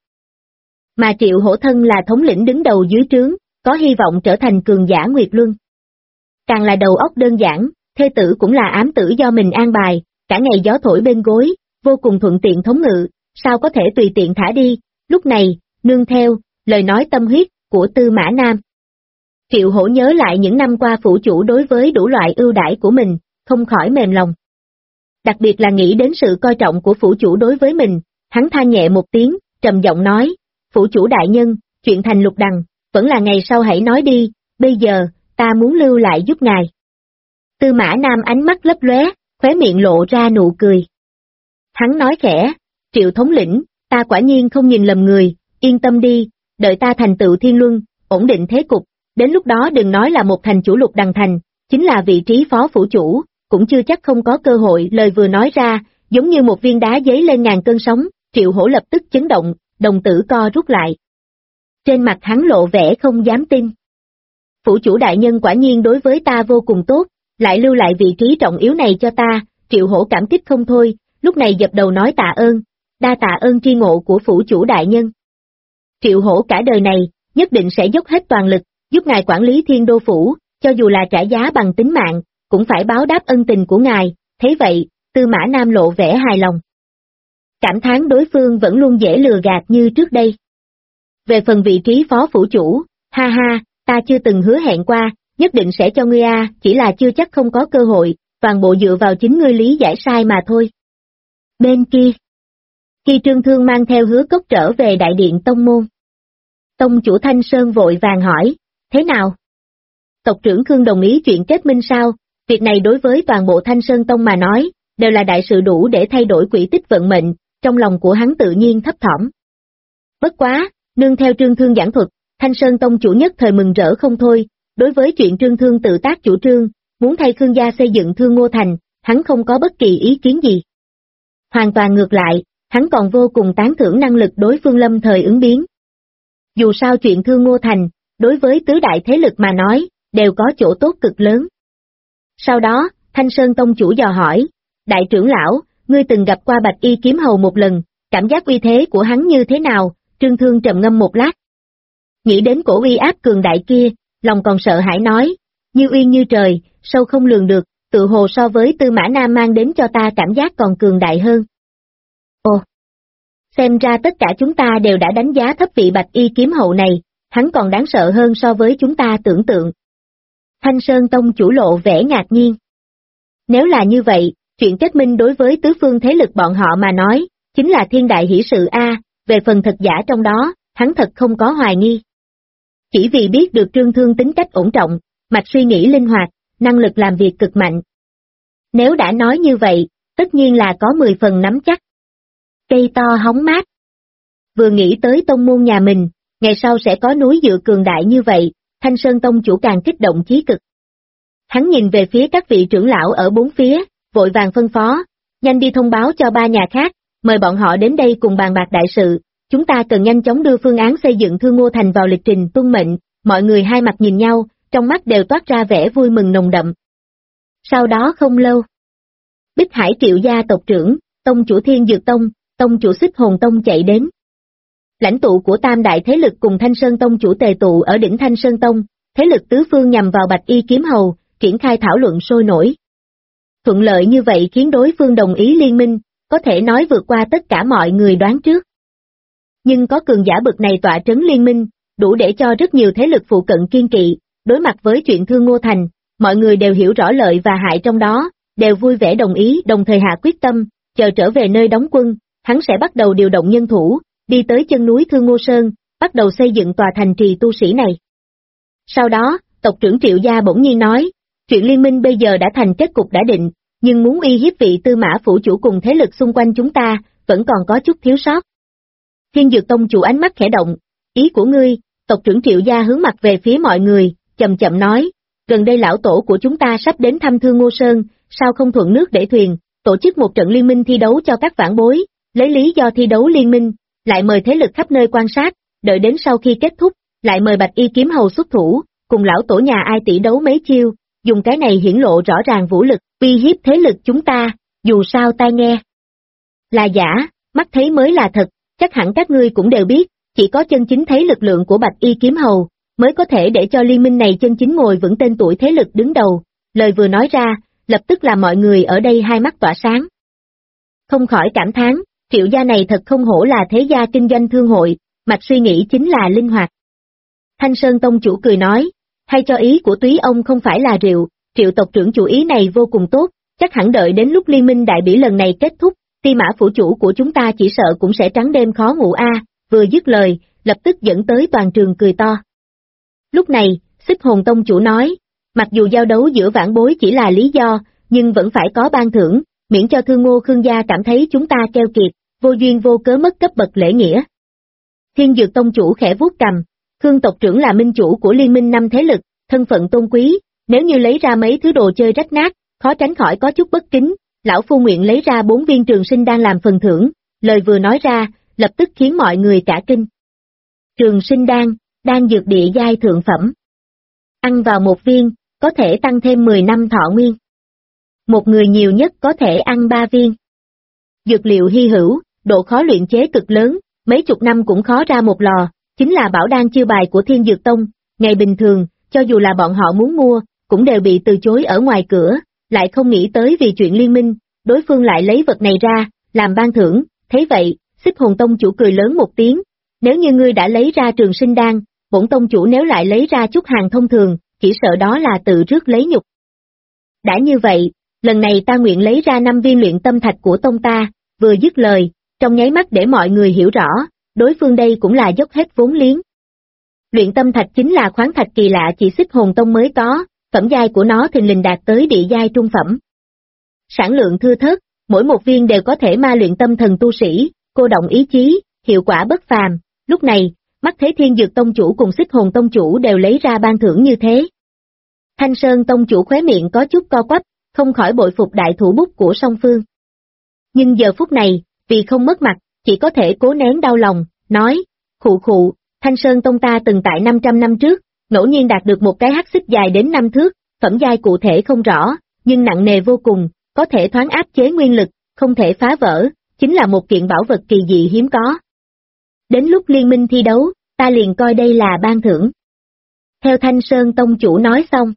Mà Triệu Hổ thân là thống lĩnh đứng đầu dưới trướng, có hy vọng trở thành cường giả Nguyệt Luân. Càng là đầu óc đơn giản, thê tử cũng là ám tử do mình an bài, cả ngày gió thổi bên gối, vô cùng thuận tiện thống ngự, sao có thể tùy tiện thả đi, lúc này, nương theo, lời nói tâm huyết, của Tư Mã Nam. Triệu Hổ nhớ lại những năm qua phủ chủ đối với đủ loại ưu đãi của mình, không khỏi mềm lòng. Đặc biệt là nghĩ đến sự coi trọng của phủ chủ đối với mình, hắn than nhẹ một tiếng, trầm giọng nói, phủ chủ đại nhân, chuyện thành Lục Đằng, vẫn là ngày sau hãy nói đi, bây giờ, ta muốn lưu lại giúp ngài. Tư Mã Nam ánh mắt lấp lóe, khóe miệng lộ ra nụ cười. Hắn nói khẽ, Triệu thống lĩnh, ta quả nhiên không nhìn lầm người, yên tâm đi, đợi ta thành tựu thiên luân, ổn định thế cục, đến lúc đó đừng nói là một thành chủ Lục Đằng Thành, chính là vị trí phó phủ chủ, cũng chưa chắc không có cơ hội. Lời vừa nói ra, giống như một viên đá giấy lên ngàn cơn sóng, Triệu Hổ lập tức chấn động, đồng tử co rút lại. Trên mặt hắn lộ vẻ không dám tin. Phủ chủ đại nhân quả nhiên đối với ta vô cùng tốt, lại lưu lại vị trí trọng yếu này cho ta, Triệu Hổ cảm kích không thôi, lúc này dập đầu nói tạ ơn, đa tạ ơn tri ngộ của phủ chủ đại nhân. Triệu Hổ cả đời này, nhất định sẽ dốc hết toàn lực, giúp ngài quản lý Thiên Đô Phủ, cho dù là trả giá bằng tính mạng, cũng phải báo đáp ân tình của ngài, thấy vậy, Tư Mã Nam lộ vẻ hài lòng. Cảm thán đối phương vẫn luôn dễ lừa gạt như trước đây. Về phần vị trí phó phủ chủ, ha ha, ta chưa từng hứa hẹn qua, nhất định sẽ cho ngươi chỉ là chưa chắc không có cơ hội, toàn bộ dựa vào chính ngươi lý giải sai mà thôi. Bên kia, khi Trương Thương mang theo Hứa Cốc trở về đại điện tông môn, tông chủ Thanh Sơn vội vàng hỏi, thế nào? Tộc trưởng Khương đồng ý chuyện kết minh sao? Việc này đối với toàn bộ Thanh Sơn Tông mà nói, đều là đại sự đủ để thay đổi quỹ tích vận mệnh, trong lòng của hắn tự nhiên thấp thỏm. Bất quá, nương theo Trương Thương giảng thuật, Thanh Sơn Tông chủ nhất thời mừng rỡ không thôi, đối với chuyện Trương Thương tự tác chủ trương, muốn thay Khương gia xây dựng Thương Ngô Thành, hắn không có bất kỳ ý kiến gì. Hoàn toàn ngược lại, hắn còn vô cùng tán thưởng năng lực đối phương lâm thời ứng biến. Dù sao chuyện Thương Ngô Thành, đối với tứ đại thế lực mà nói, đều có chỗ tốt cực lớn. Sau đó, Thanh Sơn Tông chủ dò hỏi, đại trưởng lão, ngươi từng gặp qua Bạch Y Kiếm Hầu một lần, cảm giác uy thế của hắn như thế nào? Trương Thương trầm ngâm một lát. Nghĩ đến cổ uy áp cường đại kia, lòng còn sợ hãi nói, như uyên như trời, sâu không lường được, tự hồ so với Tư Mã Nam mang đến cho ta cảm giác còn cường đại hơn. Ồ! Xem ra tất cả chúng ta đều đã đánh giá thấp vị Bạch Y Kiếm Hầu này, hắn còn đáng sợ hơn so với chúng ta tưởng tượng. Thanh Sơn Tông chủ lộ vẻ ngạc nhiên. Nếu là như vậy, chuyện kết minh đối với tứ phương thế lực bọn họ mà nói, chính là thiên đại hỷ sự về phần thật giả trong đó, hắn thật không có hoài nghi. Chỉ vì biết được Trương Thương tính cách ổn trọng, mạch suy nghĩ linh hoạt, năng lực làm việc cực mạnh. Nếu đã nói như vậy, tất nhiên là có 10 phần nắm chắc. Cây to hóng mát. Vừa nghĩ tới tông môn nhà mình, ngày sau sẽ có núi dựa cường đại như vậy, Thanh Sơn Tông chủ càng kích động chí cực. Hắn nhìn về phía các vị trưởng lão ở bốn phía, vội vàng phân phó, nhanh đi thông báo cho 3 nhà khác, mời bọn họ đến đây cùng bàn bạc đại sự, chúng ta cần nhanh chóng đưa phương án xây dựng Thương Ngô Thành vào lịch trình tuân mệnh. Mọi người hai mặt nhìn nhau, trong mắt đều toát ra vẻ vui mừng nồng đậm. Sau đó không lâu, Bích Hải Triệu gia tộc trưởng, tông chủ Thiên Dược Tông, tông chủ Xích Hồn Tông chạy đến. Lãnh tụ của tam đại thế lực cùng Thanh Sơn Tông chủ tề tụ ở đỉnh Thanh Sơn Tông, thế lực tứ phương nhằm vào Bạch Y Kiếm Hầu, triển khai thảo luận sôi nổi. Thuận lợi như vậy khiến đối phương đồng ý liên minh, có thể nói vượt qua tất cả mọi người đoán trước. Nhưng có cường giả bực này tọa trấn liên minh, đủ để cho rất nhiều thế lực phụ cận kiên kỵ, đối mặt với chuyện Thương Ngô Thành, mọi người đều hiểu rõ lợi và hại trong đó, đều vui vẻ đồng ý đồng thời hạ quyết tâm, chờ trở về nơi đóng quân, hắn sẽ bắt đầu điều động nhân thủ, đi tới chân núi Thương Ngô Sơn, bắt đầu xây dựng tòa thành trì tu sĩ này. Sau đó, tộc trưởng Triệu Gia bỗng nhiên nói, chuyện liên minh bây giờ đã thành kết cục đã định, nhưng muốn uy hiếp vị Tư Mã phủ chủ cùng thế lực xung quanh chúng ta, vẫn còn có chút thiếu sót. Thiên Dược Tông chủ ánh mắt khẽ động, ý của ngươi, tộc trưởng Triệu Gia hướng mặt về phía mọi người, chậm chậm nói, gần đây lão tổ của chúng ta sắp đến thăm Thương Ngô Sơn, sao không thuận nước để thuyền, tổ chức một trận liên minh thi đấu cho các vãn bối, lấy lý do thi đấu liên minh, lại mời thế lực khắp nơi quan sát, đợi đến sau khi kết thúc, lại mời Bạch Y Kiếm Hầu xuất thủ, cùng lão tổ nhà ai tỷ đấu mấy chiêu, dùng cái này hiển lộ rõ ràng vũ lực, uy hiếp thế lực chúng ta, dù sao tai nghe là giả, mắt thấy mới là thật, chắc hẳn các ngươi cũng đều biết, chỉ có chân chính thấy lực lượng của Bạch Y Kiếm Hầu, mới có thể để cho liên minh này chân chính ngồi vững tên tuổi thế lực đứng đầu, lời vừa nói ra, lập tức làm mọi người ở đây hai mắt tỏa sáng. Không khỏi cảm thán, Triệu gia này thật không hổ là thế gia kinh doanh thương hội, mạch suy nghĩ chính là linh hoạt. Thanh Sơn Tông chủ cười nói, hay cho ý của túy ông không phải là Triệu tộc trưởng chủ ý này vô cùng tốt, chắc hẳn đợi đến lúc liên minh đại bỉ lần này kết thúc, Ti Mã phủ chủ của chúng ta chỉ sợ cũng sẽ trắng đêm khó ngủ a. Vừa dứt lời, lập tức dẫn tới toàn trường cười to. Lúc này, Xích Hồn Tông chủ nói, mặc dù giao đấu giữa vãn bối chỉ là lý do, nhưng vẫn phải có ban thưởng, miễn cho Thương Ngô Khương gia cảm thấy chúng ta keo kiệt, vô duyên vô cớ mất cấp bậc lễ nghĩa. Thiên Dược Tông chủ khẽ vuốt cằm, Khương tộc trưởng là minh chủ của liên minh 5 thế lực, thân phận tôn quý, nếu như lấy ra mấy thứ đồ chơi rách nát, khó tránh khỏi có chút bất kính, lão phu nguyện lấy ra 4 viên trường sinh đan làm phần thưởng, lời vừa nói ra, lập tức khiến mọi người cả kinh. Trường sinh đan, đan dược địa giai thượng phẩm. Ăn vào một viên, có thể tăng thêm 10 năm thọ nguyên. Một người nhiều nhất có thể ăn 3 viên. Dược liệu hy hữu, độ khó luyện chế cực lớn, mấy chục năm cũng khó ra một lò, chính là bảo đan chiêu bài của Thiên Dược Tông, ngày bình thường, cho dù là bọn họ muốn mua, cũng đều bị từ chối ở ngoài cửa, lại không nghĩ tới vì chuyện liên minh, đối phương lại lấy vật này ra, làm ban thưởng, thấy vậy, Xích Hồn Tông chủ cười lớn một tiếng, nếu như ngươi đã lấy ra trường sinh đan, bổn tông chủ nếu lại lấy ra chút hàng thông thường, chỉ sợ đó là tự rước lấy nhục. Đã như vậy, lần này ta nguyện lấy ra 5 viên luyện tâm thạch của tông ta, vừa dứt lời, trong nháy mắt để mọi người hiểu rõ, đối phương đây cũng là dốc hết vốn liếng. Luyện tâm thạch chính là khoáng thạch kỳ lạ chỉ Xích Hồn Tông mới có, phẩm giai của nó thình lình đạt tới địa giai trung phẩm. Sản lượng thưa thớt, mỗi một viên đều có thể ma luyện tâm thần tu sĩ, cô động ý chí, hiệu quả bất phàm. Lúc này, mắt thấy Thiên Dược Tông chủ cùng Xích Hồn Tông chủ đều lấy ra ban thưởng như thế. Thanh Sơn Tông chủ khóe miệng có chút co quắp, không khỏi bội phục đại thủ bút của song phương. Nhưng giờ phút này, vì không mất mặt, chỉ có thể cố nén đau lòng, nói, khụ, Thanh Sơn Tông ta từng tại 500 năm trước, ngẫu nhiên đạt được một cái hắc xích dài đến 5 thước, phẩm giai cụ thể không rõ, nhưng nặng nề vô cùng, có thể thoáng áp chế nguyên lực, không thể phá vỡ, chính là một kiện bảo vật kỳ dị hiếm có. Đến lúc liên minh thi đấu, ta liền coi đây là ban thưởng. Theo Thanh Sơn Tông chủ nói xong,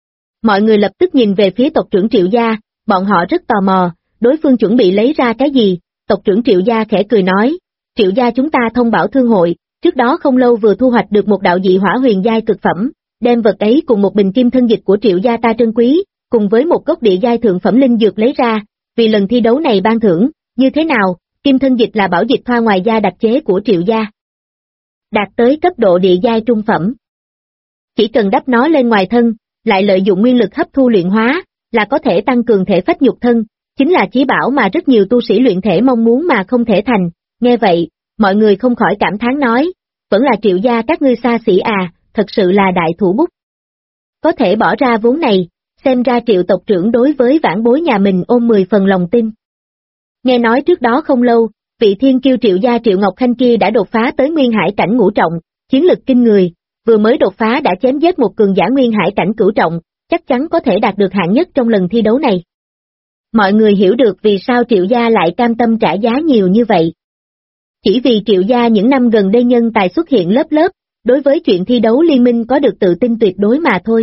mọi người lập tức nhìn về phía tộc trưởng Triệu gia, bọn họ rất tò mò, đối phương chuẩn bị lấy ra cái gì, tộc trưởng Triệu gia khẽ cười nói, Triệu gia chúng ta thông bảo thương hội, trước đó không lâu vừa thu hoạch được một đạo dị hỏa huyền giai cực phẩm, đem vật ấy cùng một bình kim thân dịch của Triệu gia ta trân quý, cùng với một gốc địa giai thượng phẩm linh dược lấy ra, vì lần thi đấu này ban thưởng, như thế nào, kim thân dịch là bảo dịch thoa ngoài da đặc chế của Triệu gia. Đạt tới cấp độ địa giai trung phẩm. Chỉ cần đắp nó lên ngoài thân, lại lợi dụng nguyên lực hấp thu luyện hóa, là có thể tăng cường thể phách nhục thân, chính là chí bảo mà rất nhiều tu sĩ luyện thể mong muốn mà không thể thành. Nghe vậy, mọi người không khỏi cảm thán nói, vẫn là Triệu gia các ngươi xa xỉ à, thật sự là đại thủ bút. Có thể bỏ ra vốn này, xem ra Triệu tộc trưởng đối với vãn bối nhà mình ôm 10 phần lòng tin. Nghe nói trước đó không lâu, vị thiên kiêu Triệu gia Triệu Ngọc Khanh kia đã đột phá tới nguyên hải cảnh ngũ trọng, chiến lực kinh người, vừa mới đột phá đã chém giết một cường giả nguyên hải cảnh cửu trọng, chắc chắn có thể đạt được hạng nhất trong lần thi đấu này. Mọi người hiểu được vì sao Triệu gia lại cam tâm trả giá nhiều như vậy. Chỉ vì Triệu gia những năm gần đây nhân tài xuất hiện lớp lớp, đối với chuyện thi đấu liên minh có được tự tin tuyệt đối mà thôi.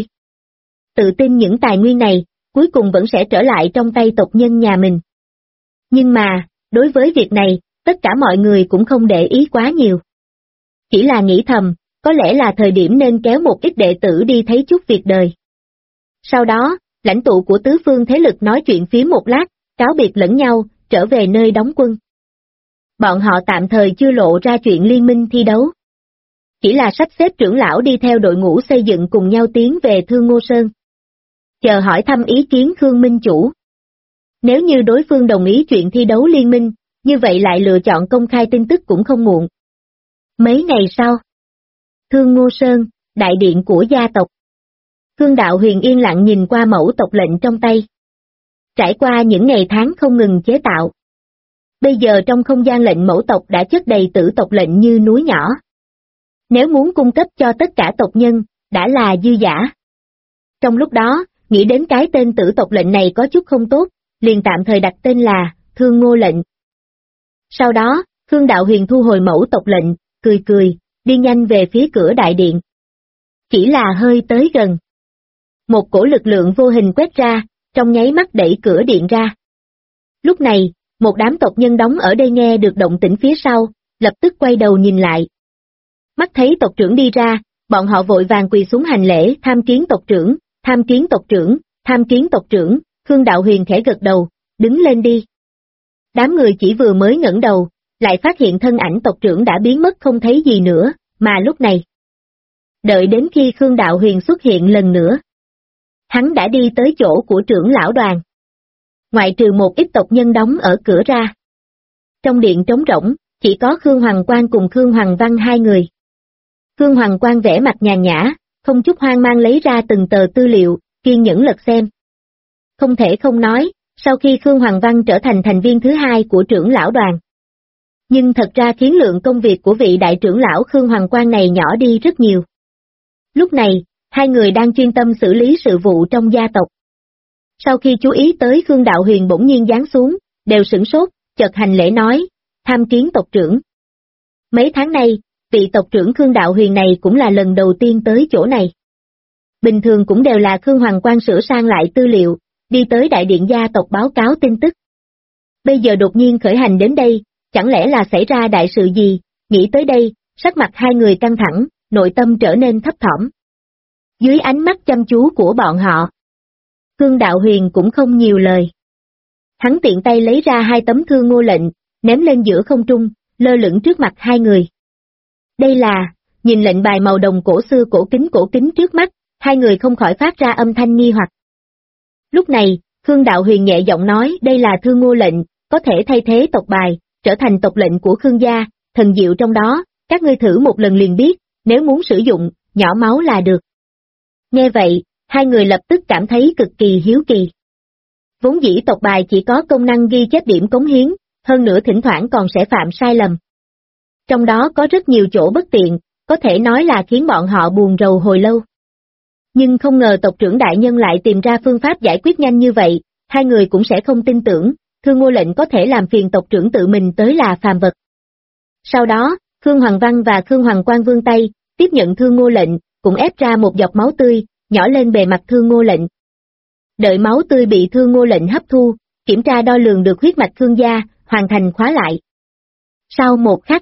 Tự tin những tài nguyên này, cuối cùng vẫn sẽ trở lại trong tay tộc nhân nhà mình. Nhưng mà, Đối với việc này, tất cả mọi người cũng không để ý quá nhiều. Chỉ là nghĩ thầm, có lẽ là thời điểm nên kéo một ít đệ tử đi thấy chút việc đời. Sau đó, lãnh tụ của tứ phương thế lực nói chuyện phiếm một lát, cáo biệt lẫn nhau, trở về nơi đóng quân. Bọn họ tạm thời chưa lộ ra chuyện liên minh thi đấu. Chỉ là sắp xếp trưởng lão đi theo đội ngũ xây dựng cùng nhau tiến về Thương Ngô Sơn. Chờ hỏi thăm ý kiến Khương Minh Chủ. Nếu như đối phương đồng ý chuyện thi đấu liên minh, như vậy lại lựa chọn công khai tin tức cũng không muộn. Mấy ngày sau, Thương Ngô Sơn, đại điện của gia tộc. Khương Đạo Huyền yên lặng nhìn qua mẫu tộc lệnh trong tay. Trải qua những ngày tháng không ngừng chế tạo. Bây giờ trong không gian lệnh mẫu tộc đã chất đầy tử tộc lệnh như núi nhỏ. Nếu muốn cung cấp cho tất cả tộc nhân, đã là dư dả. Trong lúc đó, nghĩ đến cái tên tử tộc lệnh này có chút không tốt, liền tạm thời đặt tên là Thương Ngô lệnh. Sau đó, Khương Đạo Huyền thu hồi mẫu tộc lệnh, cười, đi nhanh về phía cửa đại điện. Chỉ là hơi tới gần. Một cổ lực lượng vô hình quét ra, trong nháy mắt đẩy cửa điện ra. Lúc này, một đám tộc nhân đóng ở đây nghe được động tĩnh phía sau, lập tức quay đầu nhìn lại. Mắt thấy tộc trưởng đi ra, bọn họ vội vàng quỳ xuống hành lễ, tham kiến tộc trưởng, tham kiến tộc trưởng, tham kiến tộc trưởng. Khương Đạo Huyền khẽ gật đầu, đứng lên đi. Đám người chỉ vừa mới ngẩng đầu, lại phát hiện thân ảnh tộc trưởng đã biến mất không thấy gì nữa, mà lúc này. Đợi đến khi Khương Đạo Huyền xuất hiện lần nữa. Hắn đã đi tới chỗ của trưởng lão đoàn. Ngoại trừ một ít tộc nhân đóng ở cửa ra. Trong điện trống rỗng, chỉ có Khương Hoàng Quang cùng Khương Hoàng Văn hai người. Khương Hoàng Quang vẽ mặt nhàn nhã, không chút hoang mang lấy ra từng tờ tư liệu, kiên nhẫn lật xem. Không thể không nói, sau khi Khương Hoàng Văn trở thành thành viên thứ hai của trưởng lão đoàn. Nhưng thật ra khiến lượng công việc của vị đại trưởng lão Khương Hoàng Quang này nhỏ đi rất nhiều. Lúc này, hai người đang chuyên tâm xử lý sự vụ trong gia tộc. Sau khi chú ý tới Khương Đạo Huyền bỗng nhiên giáng xuống, đều sửng sốt, chợt hành lễ nói, tham kiến tộc trưởng. Mấy tháng nay, vị tộc trưởng Khương Đạo Huyền này cũng là lần đầu tiên tới chỗ này. Bình thường cũng đều là Khương Hoàng Quang sửa sang lại tư liệu, đi tới đại điện gia tộc báo cáo tin tức. Bây giờ đột nhiên khởi hành đến đây, chẳng lẽ là xảy ra đại sự gì, nghĩ tới đây, sắc mặt hai người căng thẳng, nội tâm trở nên thấp thỏm. Dưới ánh mắt chăm chú của bọn họ, Khương Đạo Huyền cũng không nhiều lời. Hắn tiện tay lấy ra hai tấm Thương Ngô lệnh, ném lên giữa không trung, lơ lửng trước mặt hai người. Đây là, nhìn lệnh bài màu đồng cổ xưa cổ kính trước mắt, hai người không khỏi phát ra âm thanh nghi hoặc. Lúc này, Khương Đạo Huyền nhẹ giọng nói đây là Thương Ngô lệnh, có thể thay thế tộc bài, trở thành tộc lệnh của Khương gia, thần diệu trong đó, các ngươi thử một lần liền biết, nếu muốn sử dụng, nhỏ máu là được. Nghe vậy, hai người lập tức cảm thấy cực kỳ hiếu kỳ. Vốn dĩ tộc bài chỉ có công năng ghi chép điểm cống hiến, hơn nữa thỉnh thoảng còn sẽ phạm sai lầm. Trong đó có rất nhiều chỗ bất tiện, có thể nói là khiến bọn họ buồn rầu hồi lâu. Nhưng không ngờ tộc trưởng đại nhân lại tìm ra phương pháp giải quyết nhanh như vậy, hai người cũng sẽ không tin tưởng, Thương Ngô lệnh có thể làm phiền tộc trưởng tự mình tới là phàm vật. Sau đó, Khương Hoàng Văn và Khương Hoàng Quang vươn tay, tiếp nhận Thương Ngô lệnh, cũng ép ra một giọt máu tươi, nhỏ lên bề mặt Thương Ngô lệnh. Đợi máu tươi bị Thương Ngô lệnh hấp thu, kiểm tra đo lường được huyết mạch Khương gia, hoàn thành khóa lại. Sau một khắc,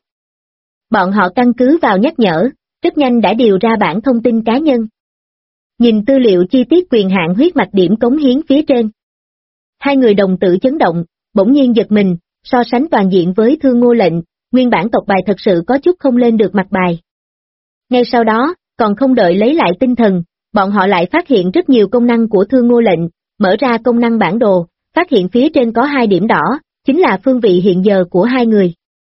bọn họ căn cứ vào nhắc nhở, rất nhanh đã điều ra bản thông tin cá nhân. Nhìn tư liệu chi tiết quyền hạn huyết mạch điểm cống hiến phía trên. Hai người đồng tử chấn động, bỗng nhiên giật mình, so sánh toàn diện với Thương Ngô lệnh, nguyên bản tộc bài thật sự có chút không lên được mặt bài. Ngay sau đó, còn không đợi lấy lại tinh thần, bọn họ lại phát hiện rất nhiều công năng của Thương Ngô lệnh, mở ra công năng bản đồ, phát hiện phía trên có hai điểm đỏ, chính là phương vị hiện giờ của hai người.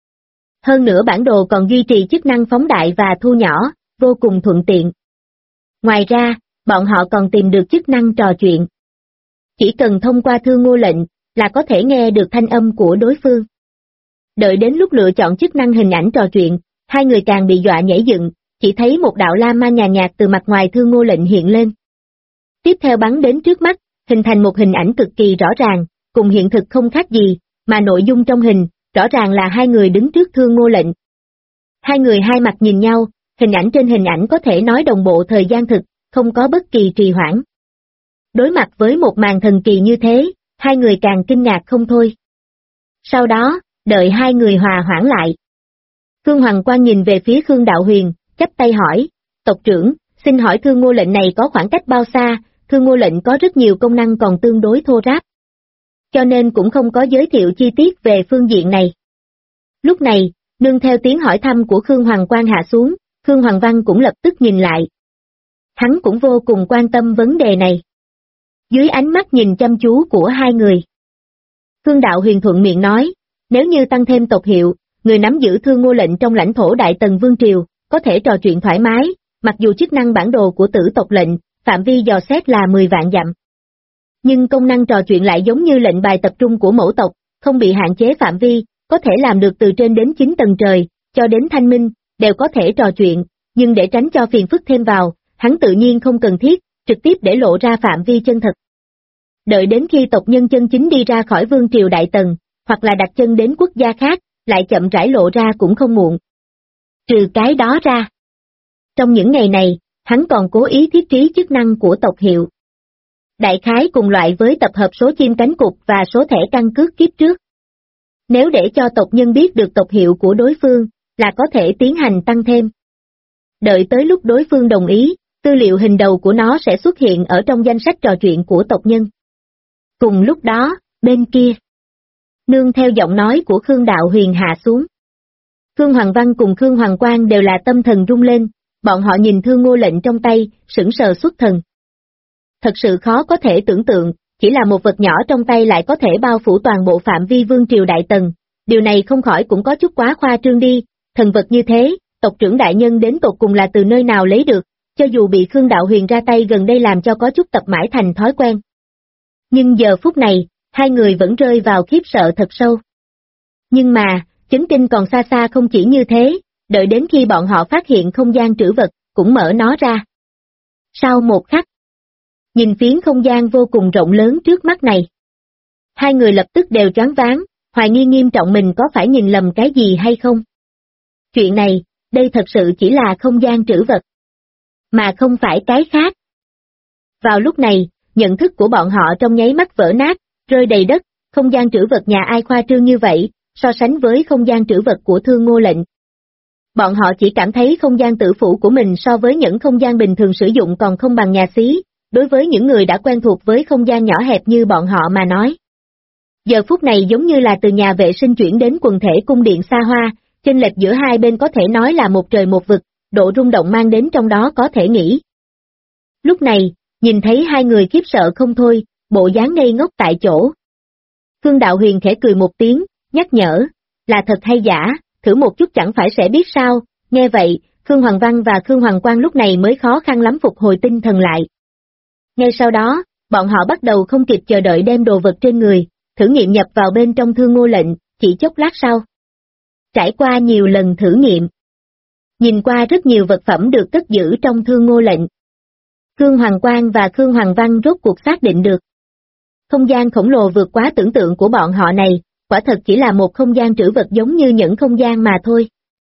Hơn nữa bản đồ còn duy trì chức năng phóng đại và thu nhỏ, vô cùng thuận tiện. Ngoài ra, bọn họ còn tìm được chức năng trò chuyện. Chỉ cần thông qua Thương Ngô lệnh, là có thể nghe được thanh âm của đối phương. Đợi đến lúc lựa chọn chức năng hình ảnh trò chuyện, hai người càng bị dọa nhảy dựng, chỉ thấy một đạo la mang nhàn nhạt từ mặt ngoài Thương Ngô lệnh hiện lên. Tiếp theo bắn đến trước mắt, hình thành một hình ảnh cực kỳ rõ ràng, cùng hiện thực không khác gì, mà nội dung trong hình, rõ ràng là hai người đứng trước Thương Ngô lệnh. Hai người hai mặt nhìn nhau, hình ảnh trên hình ảnh có thể nói đồng bộ thời gian thực, không có bất kỳ trì hoãn. Đối mặt với một màn thần kỳ như thế, hai người càng kinh ngạc không thôi. Sau đó, Đợi hai người hòa hoãn lại. Khương Hoàng Quang nhìn về phía Khương Đạo Huyền, chắp tay hỏi, tộc trưởng, xin hỏi Thương Ngô lệnh này có khoảng cách bao xa? Thương Ngô lệnh có rất nhiều công năng còn tương đối thô ráp, cho nên cũng không có giới thiệu chi tiết về phương diện này. Lúc này, nương theo tiếng hỏi thăm của Khương Hoàng Quang hạ xuống, Khương Hoàng Văn cũng lập tức nhìn lại. Hắn cũng vô cùng quan tâm vấn đề này. Dưới ánh mắt nhìn chăm chú của hai người, Khương Đạo Huyền thuận miệng nói, nếu như tăng thêm tộc hiệu, người nắm giữ Thương Ngô lệnh trong lãnh thổ Đại Tần Vương Triều, có thể trò chuyện thoải mái, mặc dù chức năng bản đồ của Tử tộc lệnh, phạm vi dò xét là 10 vạn dặm. Nhưng công năng trò chuyện lại giống như lệnh bài tập trung của mẫu tộc, không bị hạn chế phạm vi, có thể làm được từ trên đến 9 tầng trời, cho đến thanh minh, đều có thể trò chuyện, nhưng để tránh cho phiền phức thêm vào, hắn tự nhiên không cần thiết, trực tiếp để lộ ra phạm vi chân thật. Đợi đến khi tộc nhân chân chính đi ra khỏi Vương Triều Đại Tần, hoặc là đặt chân đến quốc gia khác, lại chậm rãi lộ ra cũng không muộn. Trừ cái đó ra, trong những ngày này, hắn còn cố ý thiết trí chức năng của tộc hiệu. Đại khái cùng loại với tập hợp số chim cánh cụt và số thẻ căn cước kiếp trước. Nếu để cho tộc nhân biết được tộc hiệu của đối phương, là có thể tiến hành tăng thêm. Đợi tới lúc đối phương đồng ý, tư liệu hình đầu của nó sẽ xuất hiện ở trong danh sách trò chuyện của tộc nhân. Cùng lúc đó, bên kia, nương theo giọng nói của Khương Đạo Huyền hạ xuống. Khương Hoàng Văn cùng Khương Hoàng Quang đều là tâm thần rung lên, bọn họ nhìn Thương Ngô lệnh trong tay, sững sờ xuất thần. Thật sự khó có thể tưởng tượng, chỉ là một vật nhỏ trong tay lại có thể bao phủ toàn bộ phạm vi Vương Triều Đại Tần, điều này không khỏi cũng có chút quá khoa trương đi, thần vật như thế, tộc trưởng đại nhân đến tột cùng là từ nơi nào lấy được, cho dù bị Khương Đạo Huyền ra tay gần đây làm cho có chút tập mãi thành thói quen. Nhưng giờ phút này, hai người vẫn rơi vào khiếp sợ thật sâu. Nhưng mà, chấn kinh còn xa xa không chỉ như thế, đợi đến khi bọn họ phát hiện không gian trữ vật, cũng mở nó ra. Sau một khắc, nhìn phiến không gian vô cùng rộng lớn trước mắt này, hai người lập tức đều choáng váng, hoài nghi nghiêm trọng mình có phải nhìn lầm cái gì hay không. Chuyện này, đây thật sự chỉ là không gian trữ vật, mà không phải cái khác. Vào lúc này, nhận thức của bọn họ trong nháy mắt vỡ nát, rơi đầy đất, không gian trữ vật nhà ai khoa trương như vậy, so sánh với không gian trữ vật của Thương Ngô lệnh. Bọn họ chỉ cảm thấy không gian tử phủ của mình so với những không gian bình thường sử dụng còn không bằng nhà xí, đối với những người đã quen thuộc với không gian nhỏ hẹp như bọn họ mà nói. Giờ phút này giống như là từ nhà vệ sinh chuyển đến quần thể cung điện xa hoa, chênh lệch giữa hai bên có thể nói là một trời một vực, độ rung động mang đến trong đó có thể nghĩ. Lúc này, nhìn thấy hai người khiếp sợ không thôi, bộ dáng ngây ngốc tại chỗ. Khương Đạo Huyền khẽ cười một tiếng, nhắc nhở, là thật hay giả, thử một chút chẳng phải sẽ biết sao. Nghe vậy, Khương Hoàng Văn và Khương Hoàng Quang lúc này mới khó khăn lắm phục hồi tinh thần lại. Ngay sau đó, bọn họ bắt đầu không kịp chờ đợi đem đồ vật trên người, thử nghiệm nhập vào bên trong Thương Ngô lệnh, chỉ chốc lát sau. Trải qua nhiều lần thử nghiệm, nhìn qua rất nhiều vật phẩm được cất giữ trong Thương Ngô lệnh, Khương Hoàng Quang và Khương Hoàng Văn rốt cuộc xác định được. Không gian khổng lồ vượt quá tưởng tượng của bọn họ này, quả thật chỉ là một không gian trữ vật giống như những không gian mà thôi.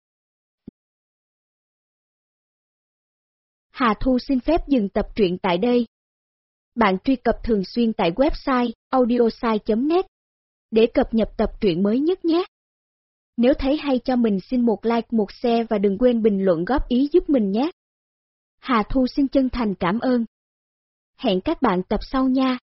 Hà Thu xin phép dừng tập truyện tại đây. Bạn truy cập thường xuyên tại website audiosai.net để cập nhật tập truyện mới nhất nhé. Nếu thấy hay cho mình xin một like, một share và đừng quên bình luận góp ý giúp mình nhé. Hà Thu xin chân thành cảm ơn. Hẹn các bạn tập sau nha.